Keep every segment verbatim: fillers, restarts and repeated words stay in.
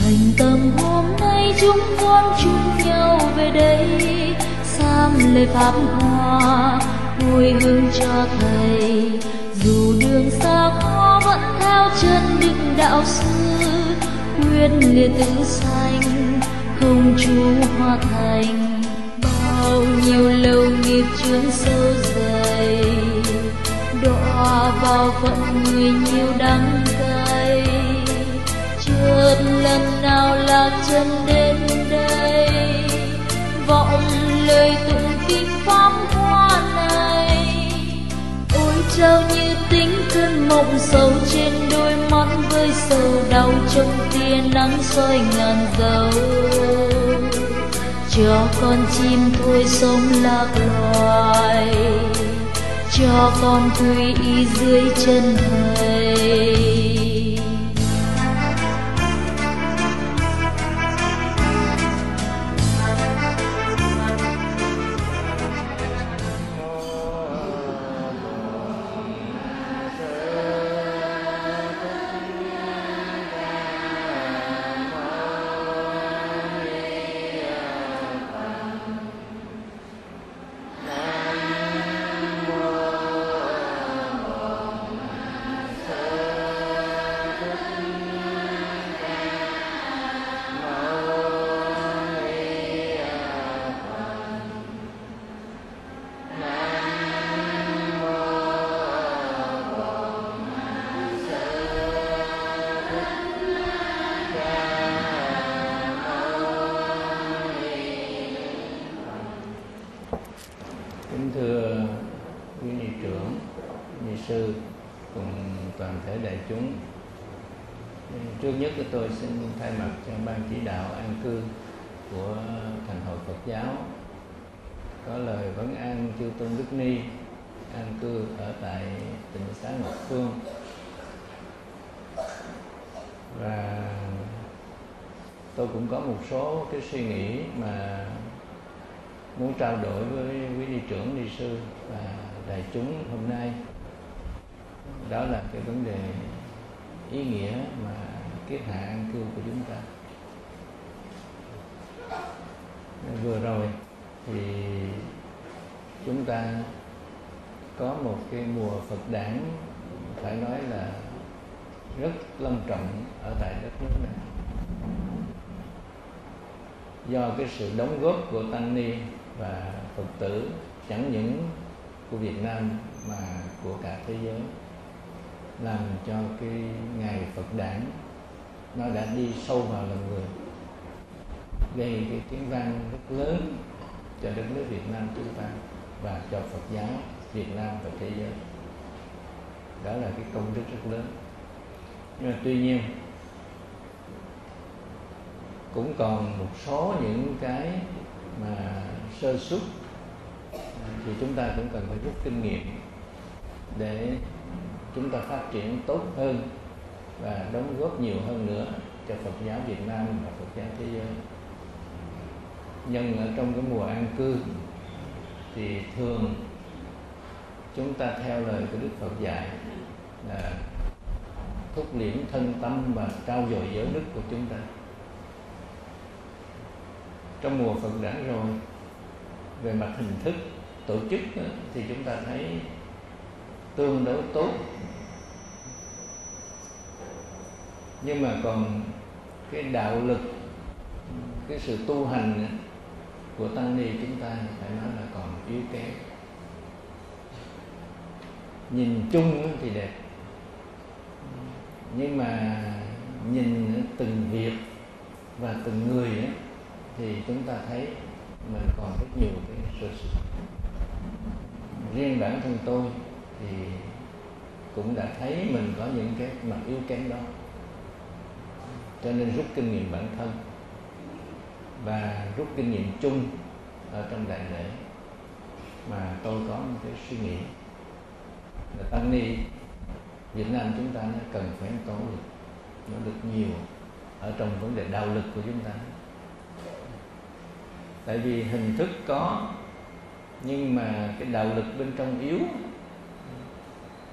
thành tâm hôm nay chúng con chung nhau về đây, sam lễ pháp hoa hồi hương cho thầy. Dù đường xa khó vẫn theo chân định đạo sư, quyết liệt tứ sanh không chu hoa thành. Bao nhiêu lâu nghiệp chướng sâu dày, đọa vào phận người nhiều đắng cay. Chợt lần nào lạc chân đến đây, vọng lời tụng kinh pháp hoa này. Ôi trao như tính cơn mộng sâu trên đôi mắt, với sầu đau trong tia nắng soi ngàn dấu. Cho con chim thôi sống lạc loài, cho con quy y dưới chân thầy. Kính thưa quý ni trưởng, ni sư cùng toàn thể đại chúng, trước nhất tôi xin thay mặt cho ban chỉ đạo an cư của Thành hội Phật giáo có lời vấn an chư tôn đức ni an cư ở tại tịnh xá Ngọc Phương. Và tôi cũng có một số cái suy nghĩ mà muốn trao đổi với quý ni trưởng, ni sư và đại chúng hôm nay. Đó là cái vấn đề ý nghĩa mà kiết hạ an cư của chúng ta. Vừa rồi thì chúng ta có một cái mùa Phật đản phải nói là rất long trọng ở tại đất nước này, do cái sự đóng góp của tăng ni và Phật tử chẳng những của Việt Nam mà của cả thế giới, làm cho cái ngày Phật đản nó đã đi sâu vào lòng người, gây cái tiếng vang rất lớn cho đất nước Việt Nam chúng ta và cho Phật giáo Việt Nam và thế giới. Đó là cái công đức rất lớn. Nhưng mà tuy nhiên cũng còn một số những cái mà sơ suất thì chúng ta cũng cần phải rút kinh nghiệm để chúng ta phát triển tốt hơn và đóng góp nhiều hơn nữa cho Phật giáo Việt Nam và Phật giáo thế giới. Nhưng ở trong cái mùa an cư thì thường chúng ta theo lời của Đức Phật dạy là thúc liễm thân tâm và trao dồi giới đức của chúng ta. Trong mùa Phật đản rồi, về mặt hình thức tổ chức thì chúng ta thấy tương đối tốt, nhưng mà còn cái đạo lực, cái sự tu hành của tăng ni chúng ta phải nói là còn yếu kém. Nhìn chung thì đẹp, nhưng mà nhìn từng việc và từng người ấy, thì chúng ta thấy mình còn rất nhiều cái sơ suất. Riêng bản thân tôi thì cũng đã thấy mình có những cái mặt yếu kém đó, cho nên rút kinh nghiệm bản thân và rút kinh nghiệm chung ở trong đại lễ mà tôi có một cái suy nghĩ là tăng ni Việt Nam chúng ta nó cần phải nỗ lực, nỗ lực nhiều ở trong vấn đề đạo lực của chúng ta. Tại vì hình thức có, nhưng mà cái đạo lực bên trong yếu,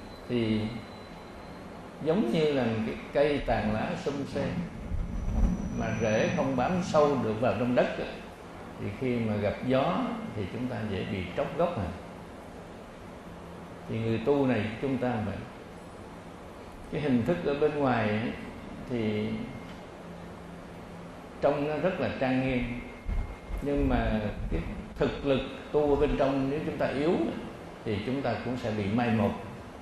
thì giống như là cái cây tàn lá xum xuê, mà rễ không bám sâu được vào trong đất á, thì khi mà gặp gió thì chúng ta dễ bị tróc gốc này. Thì người tu này chúng ta vậy. Cái hình thức ở bên ngoài ấy, thì trông nó rất là trang nghiêm, nhưng mà cái thực lực tu ở bên trong nếu chúng ta yếu thì chúng ta cũng sẽ bị mai một.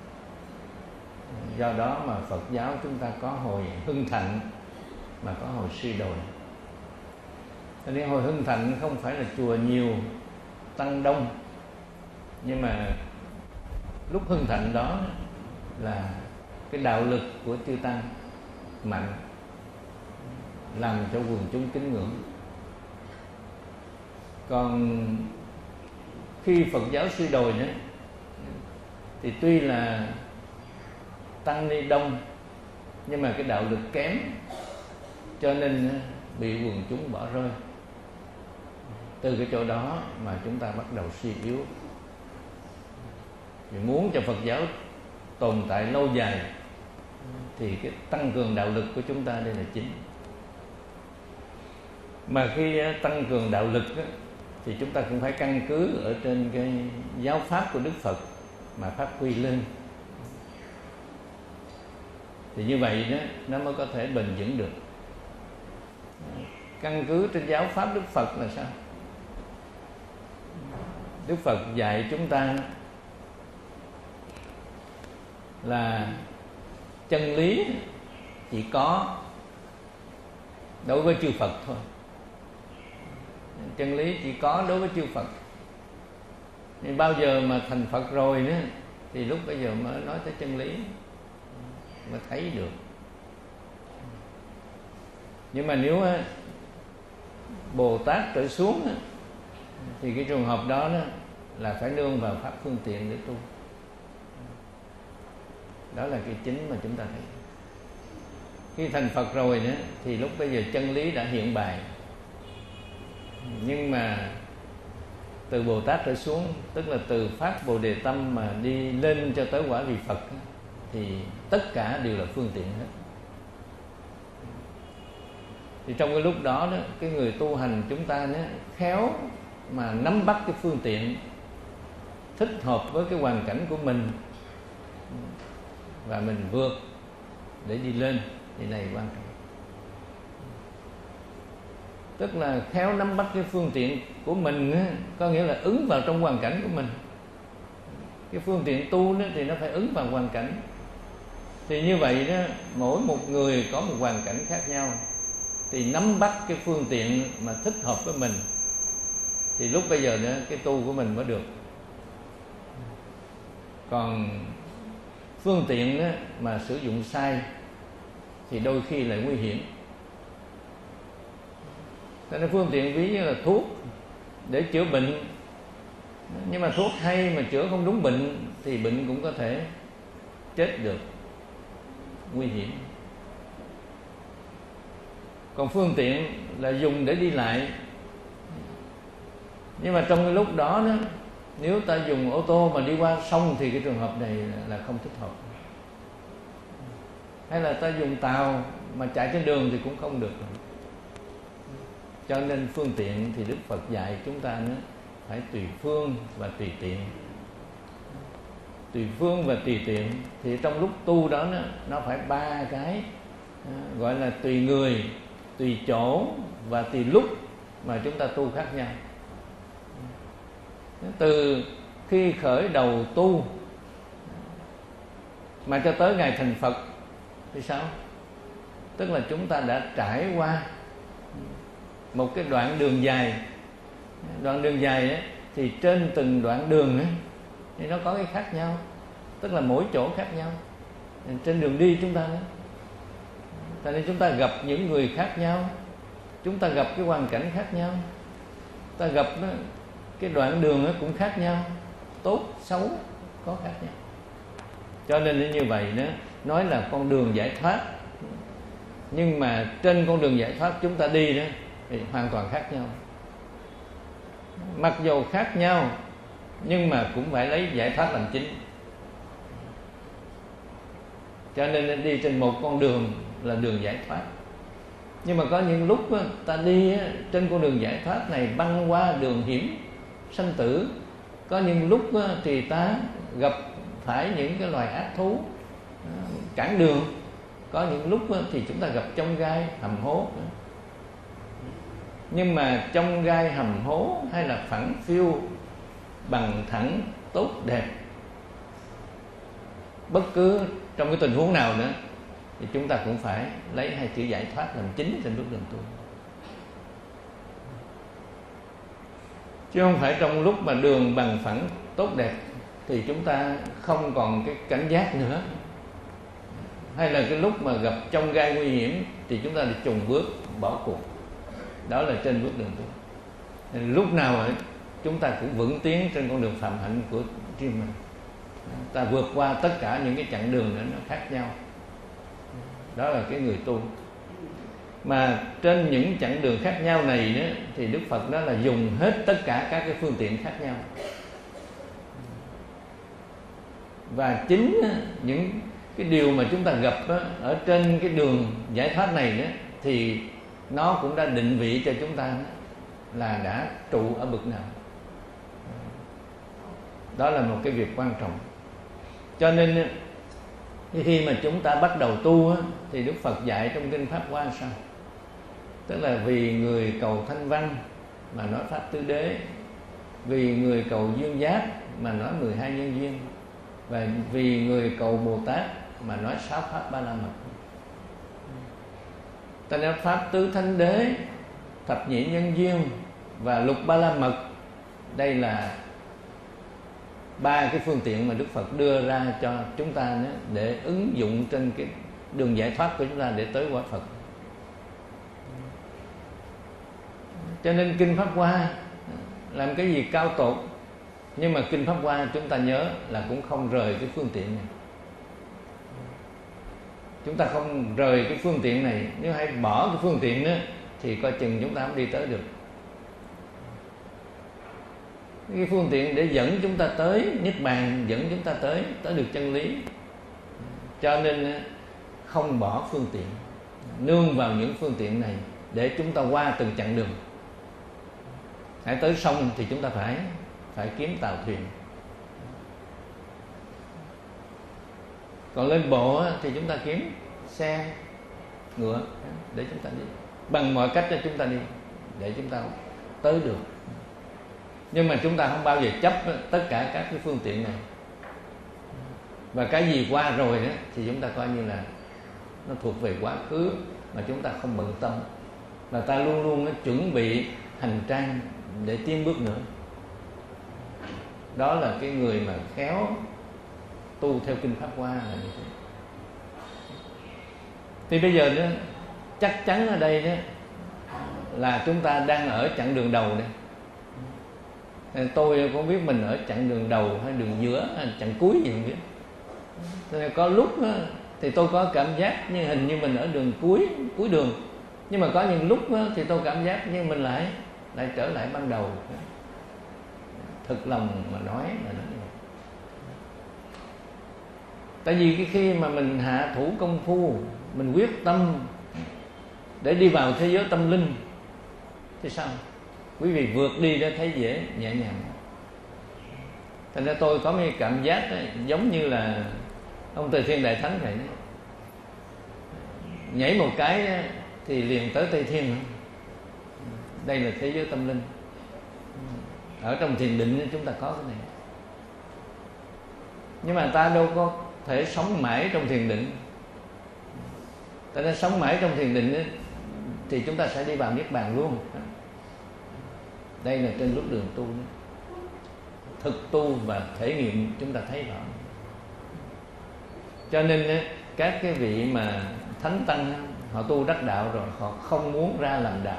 Do đó mà Phật giáo chúng ta có hồi hưng thịnh mà có hồi suy đồi. Cho nên hồi hưng thịnh không phải là chùa nhiều, tăng đông, nhưng mà lúc hưng thịnh đó là cái đạo lực của chư tăng mạnh, làm cho quần chúng kính ngưỡng. Còn khi Phật giáo suy đồi nữa thì tuy là tăng ni đông nhưng mà cái đạo lực kém, cho nên bị quần chúng bỏ rơi. Từ cái chỗ đó mà chúng ta bắt đầu suy yếu. Vì muốn cho Phật giáo tồn tại lâu dài thì cái tăng cường đạo lực của chúng ta đây là chính. Mà khi tăng cường đạo lực thì chúng ta cũng phải căn cứ ở trên cái giáo pháp của Đức Phật mà phát huy lên. Thì như vậy đó nó mới có thể bền vững được. Căn cứ trên giáo pháp Đức Phật là sao? Đức Phật dạy chúng ta là chân lý chỉ có đối với chư Phật thôi. Chân lý chỉ có đối với chư Phật. Nên bao giờ mà thành Phật rồi nữa thì lúc bây giờ mới nói tới chân lý, mới thấy được. Nhưng mà nếu Bồ Tát trở xuống thì cái trường hợp đó, đó là phải nương vào pháp phương tiện để tu. Đó là cái chính mà chúng ta thấy. Khi thành Phật rồi nữa thì lúc bây giờ chân lý đã hiện bày. Nhưng mà từ Bồ Tát trở xuống, tức là từ phát Bồ Đề Tâm mà đi lên cho tới quả vị Phật, thì tất cả đều là phương tiện hết. Thì trong cái lúc đó, đó cái người tu hành chúng ta đó, khéo mà nắm bắt cái phương tiện thích hợp với cái hoàn cảnh của mình và mình vượt để đi lên, thì này quan trọng. Tức là khéo nắm bắt cái phương tiện của mình á, có nghĩa là ứng vào trong hoàn cảnh của mình. Cái phương tiện tu đó thì nó phải ứng vào hoàn cảnh. Thì như vậy đó, mỗi một người có một hoàn cảnh khác nhau, thì nắm bắt cái phương tiện mà thích hợp với mình, thì lúc bây giờ đó cái tu của mình mới được. Còn phương tiện đó mà sử dụng sai thì đôi khi lại nguy hiểm. Cho nên phương tiện ví như là thuốc để chữa bệnh, nhưng mà thuốc hay mà chữa không đúng bệnh thì bệnh cũng có thể chết được, nguy hiểm. Còn phương tiện là dùng để đi lại, nhưng mà trong cái lúc đó, đó nếu ta dùng ô tô mà đi qua sông thì cái trường hợp này là không thích hợp. Hay là ta dùng tàu mà chạy trên đường thì cũng không được. Cho nên phương tiện thì Đức Phật dạy chúng ta nữa phải tùy phương và tùy tiện. Tùy phương và tùy tiện thì trong lúc tu đó nó, nó phải ba cái, gọi là tùy người, tùy chỗ và tùy lúc mà chúng ta tu khác nhau. Từ khi khởi đầu tu mà cho tới ngày thành Phật thì sao? Tức là chúng ta đã trải qua một cái đoạn đường dài. Đoạn đường dài ấy, thì trên từng đoạn đường ấy, thì nó có cái khác nhau. Tức là mỗi chỗ khác nhau. Trên đường đi chúng ta ấy, cho nên chúng ta gặp những người khác nhau, chúng ta gặp cái hoàn cảnh khác nhau, ta gặp đó, cái đoạn đường nó cũng khác nhau, tốt, xấu có khác nhau. Cho nên như vậy đó, nói là con đường giải thoát, nhưng mà trên con đường giải thoát chúng ta đi đó thì hoàn toàn khác nhau. Mặc dù khác nhau nhưng mà cũng phải lấy giải thoát làm chính. Cho nên đi trên một con đường là đường giải thoát. Nhưng mà có những lúc á, ta đi á, trên con đường giải thoát này băng qua đường hiểm sanh tử. Có những lúc á, thì ta gặp phải những cái loài ác thú cản đường. Có những lúc á, thì chúng ta gặp trong gai hầm hố. Nhưng mà trong gai hầm hố hay là phẳng phiu, bằng thẳng, tốt đẹp, bất cứ trong cái tình huống nào nữa thì chúng ta cũng phải lấy hai chữ giải thoát làm chính trên bước đường tu. Chứ không phải trong lúc mà đường bằng phẳng tốt đẹp thì chúng ta không còn cái cảnh giác nữa, hay là cái lúc mà gặp trong gai nguy hiểm thì chúng ta đi chùng bước bỏ cuộc. Đó là trên bước đường tu. Lúc nào ấy, chúng ta cũng vững tiến trên con đường phạm hạnh của riêng mình. Ta vượt qua tất cả những cái chặng đường nữa nó khác nhau. Đó là cái người tu. Mà trên những chặng đường khác nhau này đó, thì Đức Phật đó là dùng hết tất cả các cái phương tiện khác nhau. Và chính những cái điều mà chúng ta gặp đó, ở trên cái đường giải thoát này đó, thì nó cũng đã định vị cho chúng ta đó, là đã trụ ở bậc nào. Đó là một cái việc quan trọng. Cho nên khi mà chúng ta bắt đầu tu á, thì Đức Phật dạy trong Kinh Pháp Hoa sao? Tức là vì người cầu thanh văn mà nói Pháp tứ đế, vì người cầu duyên giác mà nói mười hai nhân duyên, và vì người cầu Bồ Tát mà nói sáu Pháp Ba La Mật. Ta nói Pháp tứ thánh đế, thập nhị nhân duyên và lục Ba La Mật. Đây là ba cái phương tiện mà Đức Phật đưa ra cho chúng ta đó, để ứng dụng trên cái đường giải thoát của chúng ta để tới quả Phật. Cho nên Kinh Pháp Hoa làm cái gì cao tột, nhưng mà Kinh Pháp Hoa chúng ta nhớ là cũng không rời cái phương tiện này. Chúng ta không rời cái phương tiện này. Nếu hay bỏ cái phương tiện đó thì coi chừng chúng ta không đi tới được. Cái phương tiện để dẫn chúng ta tới Niết Bàn, dẫn chúng ta tới tới được chân lý. Cho nên không bỏ phương tiện, nương vào những phương tiện này để chúng ta qua từng chặng đường. Hãy tới sông thì chúng ta phải phải kiếm tàu thuyền. Còn lên bộ thì chúng ta kiếm xe, ngựa để chúng ta đi. Bằng mọi cách cho chúng ta đi để chúng ta tới được. Nhưng mà chúng ta không bao giờ chấp tất cả các cái phương tiện này. Và cái gì qua rồi đó, thì chúng ta coi như là nó thuộc về quá khứ mà chúng ta không bận tâm. Và ta luôn luôn nó chuẩn bị hành trang để tiến bước nữa. Đó là cái người mà khéo tu theo Kinh Pháp Hoa là như thế. Thì bây giờ đó, chắc chắn ở đây đó là chúng ta đang ở chặng đường đầu đây. Tôi không biết mình ở chặng đường đầu hay đường giữa hay chặng cuối gì không biết. Nên có lúc đó, thì tôi có cảm giác như hình như mình ở đường cuối cuối đường. Nhưng mà có những lúc đó, thì tôi cảm giác như mình lại lại trở lại ban đầu. Thực lòng mà nói là nó như vậy. Tại vì cái khi mà mình hạ thủ công phu, mình quyết tâm để đi vào thế giới tâm linh thì sao? Quý vị vượt đi để thấy dễ, nhẹ nhàng. Thành ra tôi có một cảm giác đó, giống như là ông Tề Thiên Đại Thánh vậy đó. Nhảy một cái thì liền tới Tây Thiên. Đây là thế giới tâm linh. Ở trong thiền định chúng ta có cái này. Nhưng mà ta đâu có thể sống mãi trong thiền định. Ta nên sống mãi trong thiền định ấy, thì chúng ta sẽ đi vào Niết Bàn luôn. Đây là trên bước đường tu đó. Thực tu và thể nghiệm chúng ta thấy rõ. Cho nên các cái vị mà thánh tăng họ tu đắc đạo rồi, họ không muốn ra làm đạo,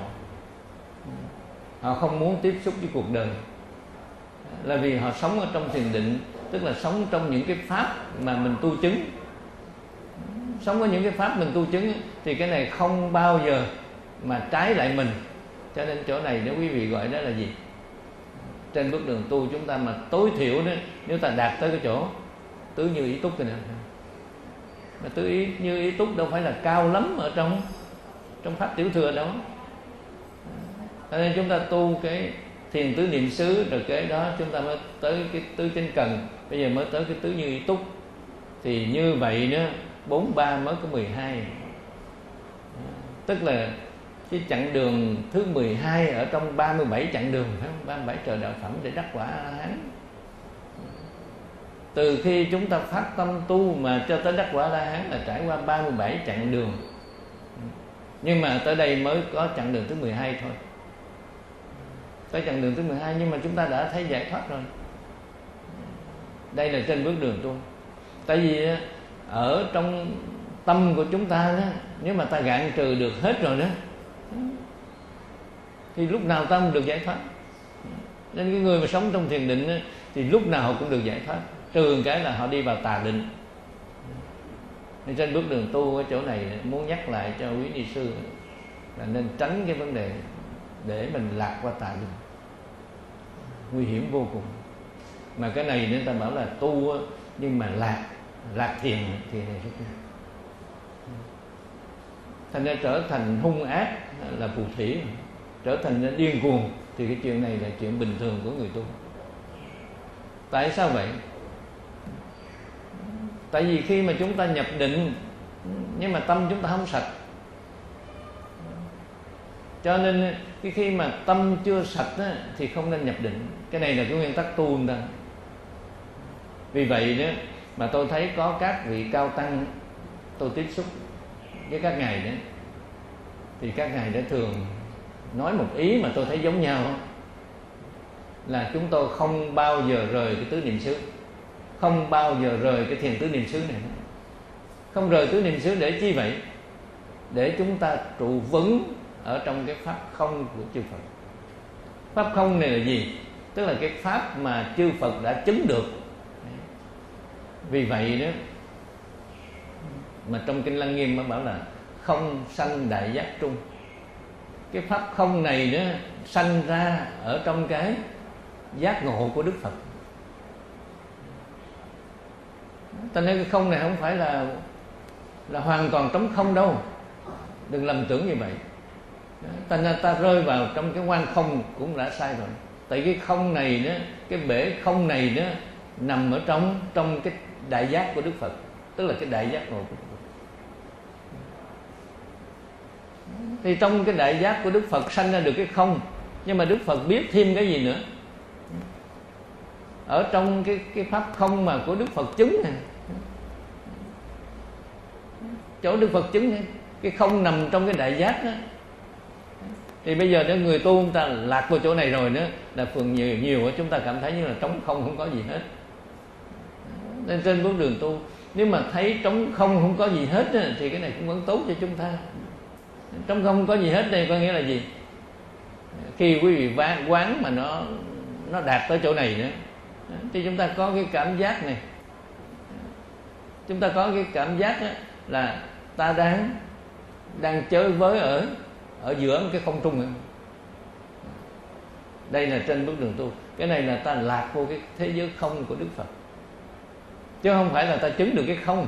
họ không muốn tiếp xúc với cuộc đời, là vì họ sống ở trong thiền định, tức là sống trong những cái pháp mà mình tu chứng. Sống với những cái pháp mình tu chứng thì cái này không bao giờ mà trái lại mình. Cho nên chỗ này nếu quý vị gọi đó là gì? Trên bước đường tu chúng ta mà tối thiểu đó, nếu ta đạt tới cái chỗ tứ như ý túc thì nào? Mà tứ ý như ý túc đâu phải là cao lắm ở trong trong pháp tiểu thừa đó. Cho nên chúng ta tu cái thiền tứ niệm xứ, rồi cái đó chúng ta mới tới cái tứ chánh cần, bây giờ mới tới cái tứ như ý túc. Thì như vậy nữa, bốn ba mới có mười hai. Tức là cái chặng đường thứ mười hai ở trong ba mươi bảy chặng đường, phải không? ba mươi bảy trời đạo phẩm để đắc quả A-la-hán. Từ khi chúng ta phát tâm tu mà cho tới đắc quả A-la-hán là trải qua ba mươi bảy chặng đường. Nhưng mà tới đây mới có chặng đường thứ mười hai thôi. Tới chặng đường thứ mười hai nhưng mà chúng ta đã thấy giải thoát rồi. Đây là trên bước đường tu. Tại vì ở trong tâm của chúng ta đó, nếu mà ta gạn trừ được hết rồi đó, thì lúc nào ta cũng được giải thoát. Nên cái người mà sống trong thiền định đó, thì lúc nào họ cũng được giải thoát, trừ cái là họ đi vào tà định. Nên trên bước đường tu ở chỗ này muốn nhắc lại cho quý ni sư là nên tránh cái vấn đề để mình lạc qua tà định, nguy hiểm vô cùng. Mà cái này nên ta bảo là tu nhưng mà lạc lạc thiền thì này rất là thành ra trở thành hung ác là phù thủy, trở thành điên cuồng thì cái chuyện này là chuyện bình thường của người tu. Tại sao vậy? Tại vì khi mà chúng ta nhập định nhưng mà tâm chúng ta không sạch, cho nên cái khi mà tâm chưa sạch á, thì không nên nhập định. Cái này là cái nguyên tắc tu người ta. Vì vậy đó mà tôi thấy có các vị cao tăng tôi tiếp xúc với các ngài đó, thì các ngài đã thường nói một ý mà tôi thấy giống nhau, là chúng tôi không bao giờ rời cái tứ niệm xứ, không bao giờ rời cái thiền tứ niệm xứ này. Không rời tứ niệm xứ để chi vậy? Để chúng ta trụ vững ở trong cái pháp không của chư Phật. Pháp không này là gì? Tức là cái pháp mà chư Phật đã chứng được. Vì vậy đó mà trong Kinh Lăng Nghiêm mới bảo là không sanh đại giác trung. Cái pháp không này đó sanh ra ở trong cái giác ngộ của Đức Phật. Ta nói cái không này không phải là là hoàn toàn trống không đâu, đừng lầm tưởng như vậy. Ta nên ta rơi vào trong cái quan không cũng đã sai rồi. Tại cái không này đó, cái bể không này đó nằm ở trong trong cái đại giác của Đức Phật, tức là cái đại giác ngộ của Đức Phật. Thì trong cái đại giác của Đức Phật sanh ra được cái không, nhưng mà Đức Phật biết thêm cái gì nữa? Ở trong cái cái pháp không mà của Đức Phật chứng này, chỗ Đức Phật chứng này, cái không nằm trong cái đại giác đó. Thì bây giờ nếu người tu chúng ta lạc vào chỗ này rồi nữa, là phần nhiều nhiều chúng ta cảm thấy như là trống không, không có gì hết. Nên trên bước đường tu, nếu mà thấy trống không không có gì hết thì cái này cũng vẫn tốt cho chúng ta. Trống không không có gì hết đây có nghĩa là gì? Khi quý vị quán mà nó nó đạt tới chỗ này nữa, thì chúng ta có cái cảm giác này, chúng ta có cái cảm giác là ta đang đang chơi với ở ở giữa cái không trung này. Đây là trên bước đường tu. Cái này là ta lạc vô cái thế giới không của Đức Phật, chứ không phải là ta chứng được cái không.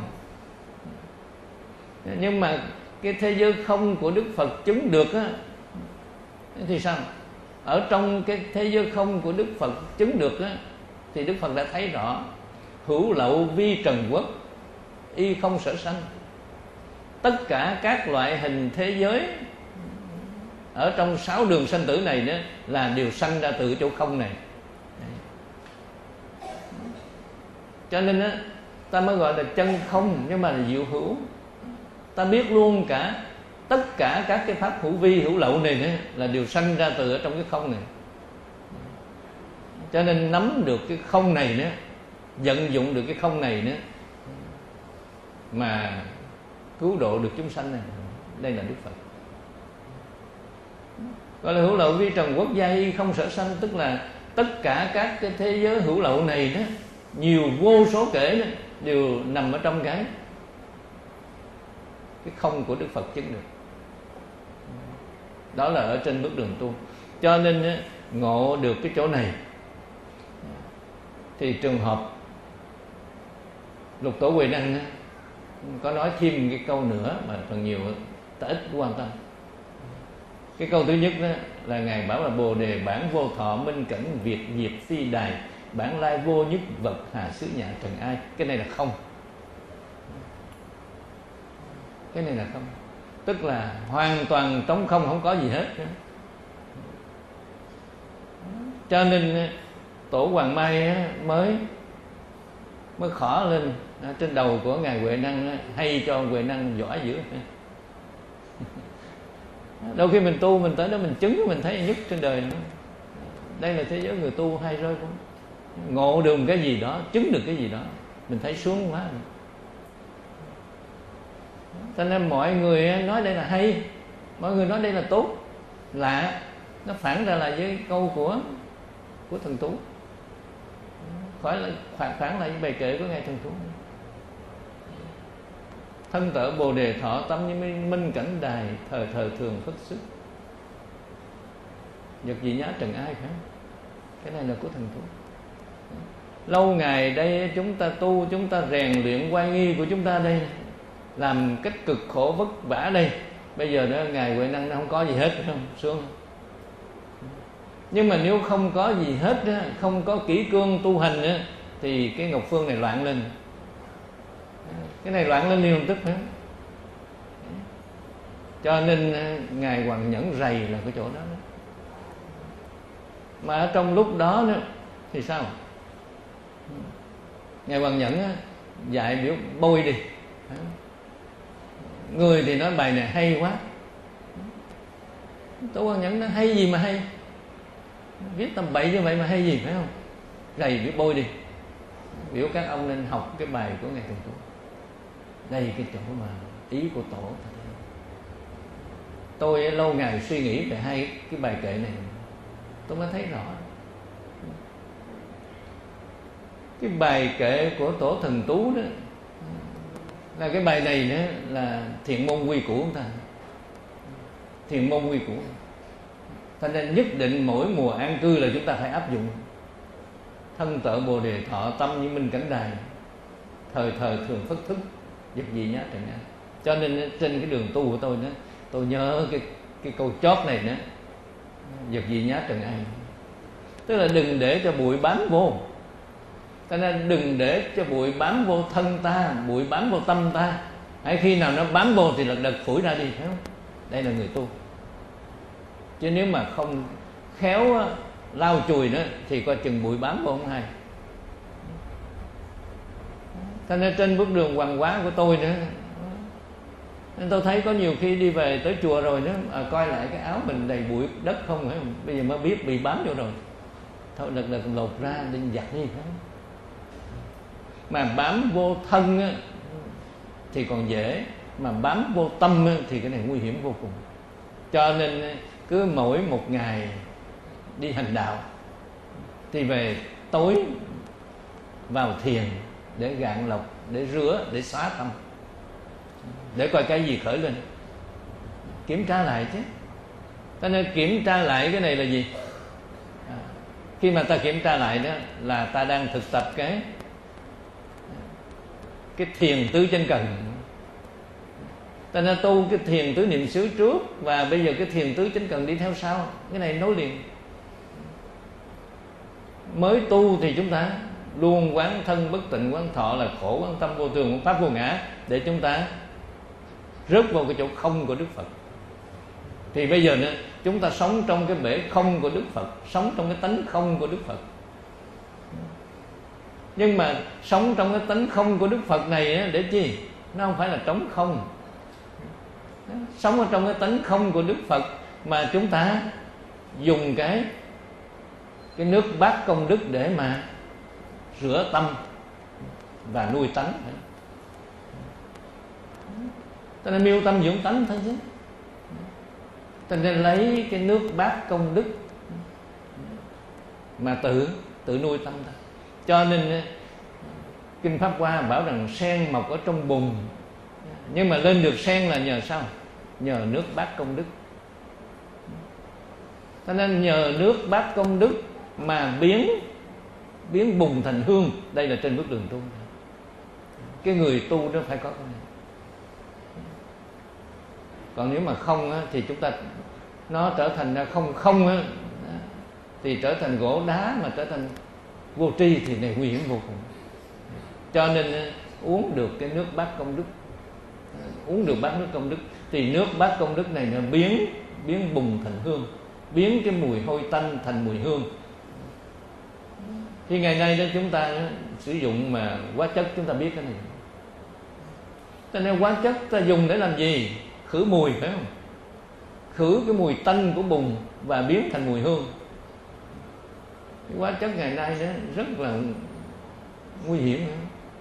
Nhưng mà cái thế giới không của Đức Phật chứng được á, thì sao? Ở trong cái thế giới không của Đức Phật chứng được á, thì Đức Phật đã thấy rõ hữu lậu vi trần quốc, y không sở sanh. Tất cả các loại hình thế giới ở trong sáu đường sanh tử này đó là đều sanh ra từ chỗ không này. Cho nên á, ta mới gọi là chân không, nhưng mà là diệu hữu. Ta biết luôn cả tất cả các cái pháp hữu vi hữu lậu này nữa là đều sanh ra từ ở trong cái không này. Cho nên nắm được cái không này nữa, vận dụng được cái không này nữa mà cứu độ được chúng sanh này. Đây là Đức Phật. Gọi là hữu lậu vi trần quốc gia y không sở sanh, tức là tất cả các cái thế giới hữu lậu này đó, nhiều vô số kể đó, đều nằm ở trong cái cái không của Đức Phật chứng được. Đó là ở trên bước đường tu. Cho nên ngộ được cái chỗ này thì trường hợp Lục Tổ Huệ Năng có nói thêm cái câu nữa mà phần nhiều ta ít quan tâm. Cái câu thứ nhất đó là Ngài bảo là Bồ đề bản vô thọ minh cảnh việt diệt phi đài, bản lai vô nhất vật hà xứ nhà trần ai. Cái này là không. Cái này là không. Tức là hoàn toàn trống không, không có gì hết. Cho nên Tổ Hoàng Mai mới mới khỏ lên trên đầu của Ngài Huệ Năng, hay cho Huệ Năng giỏi dữ. Đôi khi mình tu, mình tới đó mình chứng, mình thấy nhất trên đời nữa. Đây là thế giới người tu hay rồi, cũng ngộ được cái gì đó, chứng được cái gì đó, mình thấy xuống quá. Cho nên mọi người nói đây là hay, mọi người nói đây là tốt, lạ. Nó phản ra là với câu của của Thần Tú, khỏi là phản, phản lại với bài kệ của Ngài Thần Tú. Thân tở Bồ đề thọ tâm như minh, minh cảnh đài, thời thời thường phất sức. Vật gì nhá trần ai phải không? Cái này là của Thần Tú. Lâu ngày đây chúng ta tu, chúng ta rèn luyện oai nghi của chúng ta đây, làm cách cực khổ vất vả đây. Bây giờ đó Ngài Huệ Năng nó không có gì hết, phải không? Xuống. Nhưng mà nếu không có gì hết, không có kỹ cương tu hành, thì cái Ngọc Phương này loạn lên. Cái này loạn lên liền tức. Cho nên Ngài Hoàng Nhẫn rầy là cái chỗ đó. Mà ở trong lúc đó nữa, thì sao? Ngài Hoàng Nhẫn dạy biểu bôi đi. Người thì nói bài này hay quá. Tổ Hoàng Nhẫn nói hay gì mà hay, viết tầm bậy như vậy mà hay gì, phải không? Rầy biểu bôi đi, biểu các ông nên học cái bài của Ngài Thần Tú. Đây cái chỗ mà ý của Tổ. Tôi lâu ngày suy nghĩ về hai cái bài kệ này, tôi mới thấy rõ. Cái bài kệ của Tổ Thần Tú đó là cái bài này nữa là thiện môn quy củ của ta. Thiện môn quy củ. Thành nên nhất định mỗi mùa an cư là chúng ta phải áp dụng. Thân tở Bồ đề thọ tâm như minh cảnh đài, thời thời thường phất thức, vật gì nhá trần ai. Cho nên trên cái đường tu của tôi đó, tôi nhớ cái cái câu chót này nữa, vật gì nhá trần ai. Tức là đừng để cho bụi bám vô. Cho nên đừng để cho bụi bám vô thân ta, bụi bám vô tâm ta. Hãy khi nào nó bám vô thì lật đật phủi ra đi, phải không? Đây là người tu. Chứ nếu mà không khéo lau chùi nữa thì coi chừng bụi bám vô không hay. Cho nên trên bước đường hoàng hóa của tôi nữa, nên tôi thấy có nhiều khi đi về tới chùa rồi đó, à, coi lại cái áo mình đầy bụi đất không, phải không? Bây giờ mới biết bị bám vô rồi, thôi đợt đợt lột ra đi giặt đi, phải không? Mà bám vô thân á, thì còn dễ, mà bám vô tâm á, thì cái này nguy hiểm vô cùng. Cho nên cứ mỗi một ngày đi hành đạo thì về tối vào thiền để gạn lọc, để rửa, để xóa tâm, để coi cái gì khởi lên, kiểm tra lại chứ. Cho nên kiểm tra lại cái này là gì? À, khi mà ta kiểm tra lại đó là ta đang thực tập cái cái thiền tứ chân cần. Ta nên tu cái thiền tứ niệm xứ trước, và bây giờ cái thiền tứ chánh cần đi theo sau. Cái này nối liền. Mới tu thì chúng ta luôn quán thân bất tịnh, quán thọ là khổ, quán tâm vô thường, quán pháp vô ngã, để chúng ta rớt vào cái chỗ không của Đức Phật. Thì bây giờ nữa, chúng ta sống trong cái bể không của Đức Phật, sống trong cái tánh không của Đức Phật. Nhưng mà sống trong cái tánh không của Đức Phật này để chi? Nó không phải là trống không. Sống ở trong cái tánh không của Đức Phật mà chúng ta dùng cái cái nước bát công đức để mà rửa tâm và nuôi tánh. Cho nên miêu tâm dưỡng tánh thôi chứ. Cho nên lấy cái nước bát công đức mà tự tự nuôi tâm ta. Cho nên Kinh Pháp Hoa bảo rằng sen mọc ở trong bùn, nhưng mà lên được sen là nhờ sao? Nhờ nước bát công đức. Cho nên nhờ nước bát công đức mà biến biến bùn thành hương. Đây là trên bước đường tu. Cái người tu đó phải có cái này. Còn nếu mà không á, thì chúng ta nó trở thành ra không không á, thì trở thành gỗ đá, mà trở thành vô tri thì này nguy hiểm vô cùng. Cho nên uống được cái nước bát công đức, uống được bát nước công đức, thì nước bát công đức này nó biến biến bùn thành hương, biến cái mùi hôi tanh thành mùi hương. Thì ngày nay đó chúng ta đó, sử dụng mà hóa chất, chúng ta biết cái này. Cho nên hóa chất ta dùng để làm gì? Khử mùi, phải không? Khử cái mùi tanh của bùn và biến thành mùi hương. Cái hóa chất ngày nay đó rất là nguy hiểm nữa.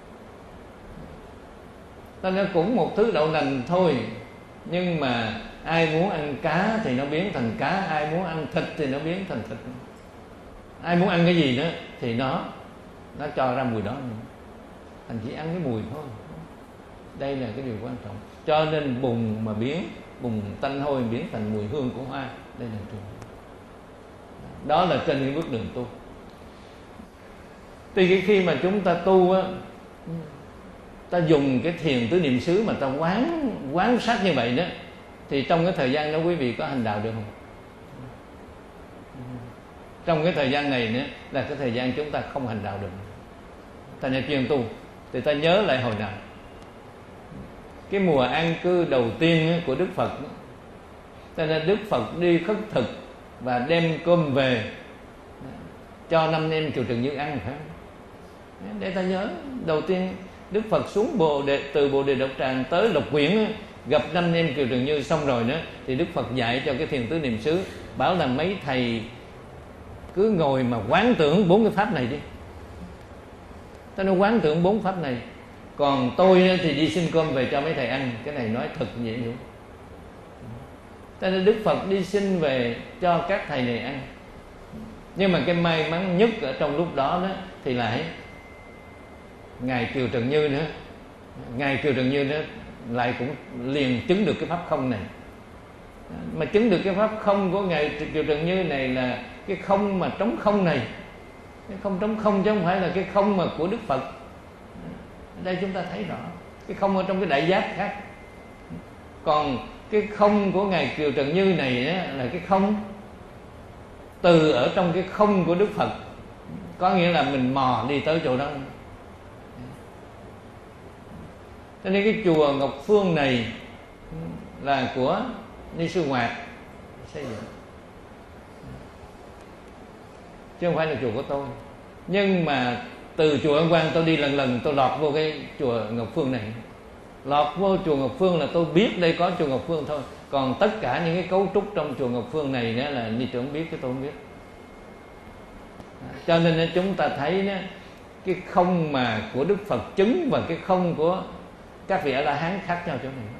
Cho nên cũng một thứ đậu nành thôi, nhưng mà ai muốn ăn cá thì nó biến thành cá, ai muốn ăn thịt thì nó biến thành thịt, ai muốn ăn cái gì nữa thì nó nó cho ra mùi đó nữa. Thành chỉ ăn cái mùi thôi. Đây là cái điều quan trọng. Cho nên bùn mà biến, bùn tanh hôi biến thành mùi hương của hoa. Đây là trường. Đó là trên cái bước đường tu. Thì khi mà chúng ta tu á, ta dùng cái thiền tứ niệm xứ mà ta quán quán sát như vậy đó, thì trong cái thời gian đó quý vị có hành đạo được không? Trong cái thời gian này nữa là cái thời gian chúng ta không hành đạo được. Ta nhà chuyên tu thì ta nhớ lại hồi nào cái mùa an cư đầu tiên của Đức Phật. Cho nên Đức Phật đi khất thực và đem cơm về cho năm em Chùa Trần Như ăn, phải không? Để ta nhớ đầu tiên Đức Phật xuống Bồ Đề, từ Bồ Đề Độc Tràng tới Lộc Quyển, gặp năm em Kiều Trần Như xong rồi nữa, thì Đức Phật dạy cho cái thiền tứ niệm xứ, bảo là mấy thầy cứ ngồi mà quán tưởng bốn cái pháp này đi. Ta nói quán tưởng bốn pháp này, còn tôi thì đi xin cơm về cho mấy thầy ăn. Cái này nói thật dễ hiểu. Ta nói Đức Phật đi xin về cho các thầy này ăn. Nhưng mà cái may mắn nhất ở trong lúc đó, đó thì lại Ngài Kiều Trần Như nữa, Ngài Kiều Trần Như nữa lại cũng liền chứng được cái pháp không này. Mà chứng được cái pháp không của Ngài Kiều Trần Như này là cái không mà trống không này. Cái không trống không chứ không phải là cái không mà của Đức Phật. Đây chúng ta thấy rõ cái không ở trong cái đại giác khác. Còn cái không của Ngài Kiều Trần Như này đó là cái không từ ở trong cái không của Đức Phật. Có nghĩa là mình mò đi tới chỗ đó. Cho nên cái chùa Ngọc Phương này là của Ni Sư Hoạt xây dựng, chứ không phải là chùa của tôi. Nhưng mà từ chùa Ân Quang tôi đi lần lần tôi lọt vô cái chùa Ngọc Phương này. Lọt vô chùa Ngọc Phương là tôi biết đây có chùa Ngọc Phương thôi. Còn tất cả những cái cấu trúc trong chùa Ngọc Phương này đó là Ni trưởng biết, chứ tôi không biết. Cho nên chúng ta thấy đó, cái không mà của Đức Phật chứng và cái không của các vị A-la-hán khác nhau chỗ này.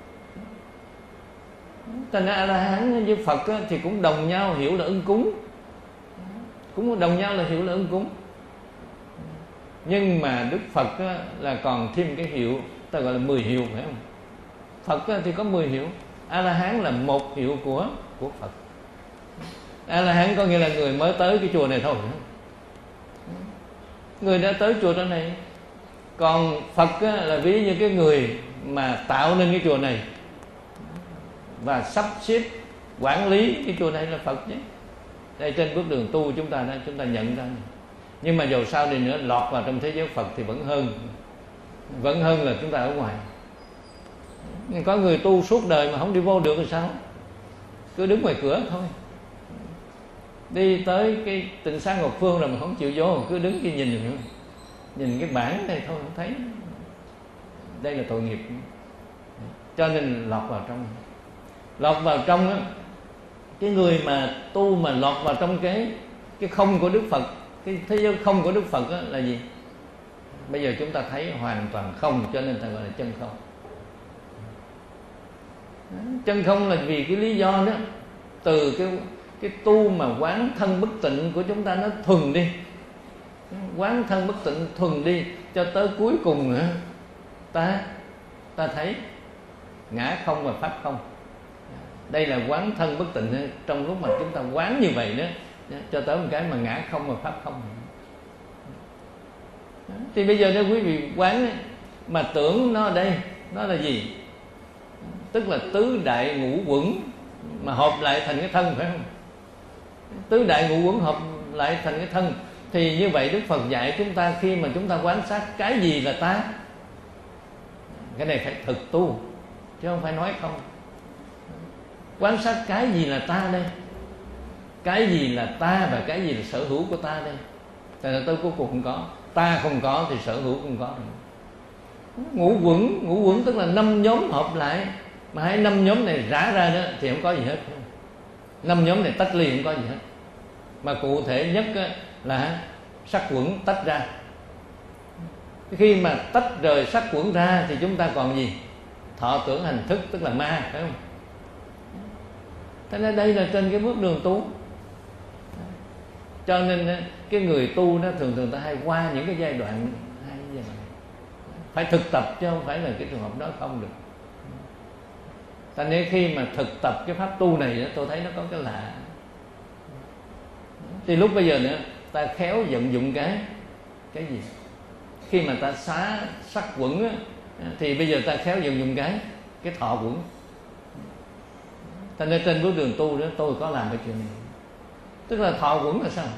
Thành ra A-la-hán với Phật thì cũng đồng nhau hiểu là ưng cúng, cũng đồng nhau là hiểu là ưng cúng. Nhưng mà Đức Phật là còn thêm cái hiệu, ta gọi là mười hiệu, phải không? Phật thì có mười hiệu, A-la-hán là một hiệu của của Phật. A-la-hán có nghĩa là người mới tới cái chùa này thôi, người đã tới chùa đó này. Còn Phật là ví như cái người mà tạo nên cái chùa này và sắp xếp quản lý cái chùa này là Phật nhé. Đây trên bước đường tu chúng ta đã chúng ta nhận ra này. Nhưng mà dầu sao đi nữa lọt vào trong thế giới Phật thì vẫn hơn, vẫn hơn là chúng ta ở ngoài. Có người tu suốt đời mà không đi vô được thì sao? Cứ đứng ngoài cửa thôi. Đi tới cái Tịnh Xá Ngọc Phương rồi mà không chịu vô, cứ đứng kia nhìn nữa. Nhìn cái bảng này thôi không thấy. Đây là tội nghiệp. Cho nên lọt vào trong. Lọt vào trong á, cái người mà tu mà lọt vào trong cái cái không của Đức Phật, cái thế giới không của Đức Phật á là gì? Bây giờ chúng ta thấy hoàn toàn không, cho nên ta gọi là chân không. Chân không là vì cái lý do đó, từ cái cái tu mà quán thân bất tịnh của chúng ta nó thuần đi, quán thân bất tịnh thuần đi cho tới cuối cùng nữa, ta ta thấy ngã không và pháp không. Đây là quán thân bất tịnh. Trong lúc mà chúng ta quán như vậy đó, cho tới một cái mà ngã không và pháp không. Thì bây giờ nếu quý vị quán mà tưởng nó ở đây, nó là gì? Tức là tứ đại ngũ quẩn mà hợp lại thành cái thân, phải không? Tứ đại ngũ uẩn hợp lại thành cái thân. Thì như vậy Đức Phật dạy chúng ta, khi mà chúng ta quan sát cái gì là ta, cái này phải thực tu chứ không phải nói không. Quan sát cái gì là ta đây, cái gì là ta và cái gì là sở hữu của ta đây. Tại là tôi cuối cùng không có, ta không có thì sở hữu không có. Ngũ uẩn, ngũ uẩn tức là năm nhóm hợp lại, mà hai năm nhóm này rã ra đó thì không có gì hết. Năm nhóm này tách ly không có gì hết. Mà cụ thể nhất là sắc uẩn tách ra. Khi mà tách rời sắc uẩn ra thì chúng ta còn gì? Thọ tưởng hành thức, tức là ma, phải không? Thế nên đây là trên cái bước đường tu. Cho nên cái người tu nó thường thường ta hay qua những cái giai đoạn hay như vậy. Phải thực tập chứ không phải là cái trường hợp đó không được. Cho nên khi mà thực tập cái pháp tu này tôi thấy nó có cái lạ. Thì lúc bây giờ nữa ta khéo vận dụng cái cái gì? Khi mà ta xá sắc uẩn á, thì bây giờ ta khéo vận dụng cái cái thọ uẩn. Cho nên trên bước đường tu đó tôi có làm cái chuyện này. Tức là thọ uẩn là sao?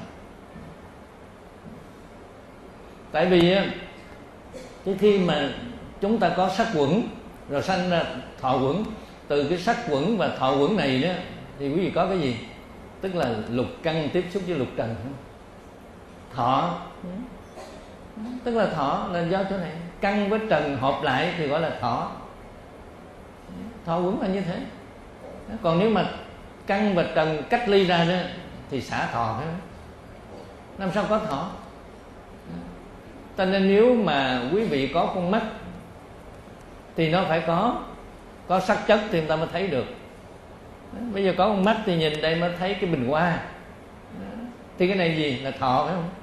Tại vì á, cái khi mà chúng ta có sắc uẩn rồi sanh ra thọ uẩn, từ cái sắc uẩn và thọ uẩn này đó thì quý vị có cái gì? Tức là lục căn tiếp xúc với lục trần. Thọ tức là thọ là do chỗ này, căn với trần hợp lại thì gọi là thọ. Thọ uẩn là như thế. Còn nếu mà căn và trần cách ly ra đó thì xả thọ, phải không? Làm sao có thọ? Cho nên nếu mà quý vị có con mắt thì nó phải có có sắc chất thì người ta mới thấy được. Bây giờ có con mắt thì nhìn đây mới thấy cái bình hoa. Thì cái này gì? Là thọ, phải không?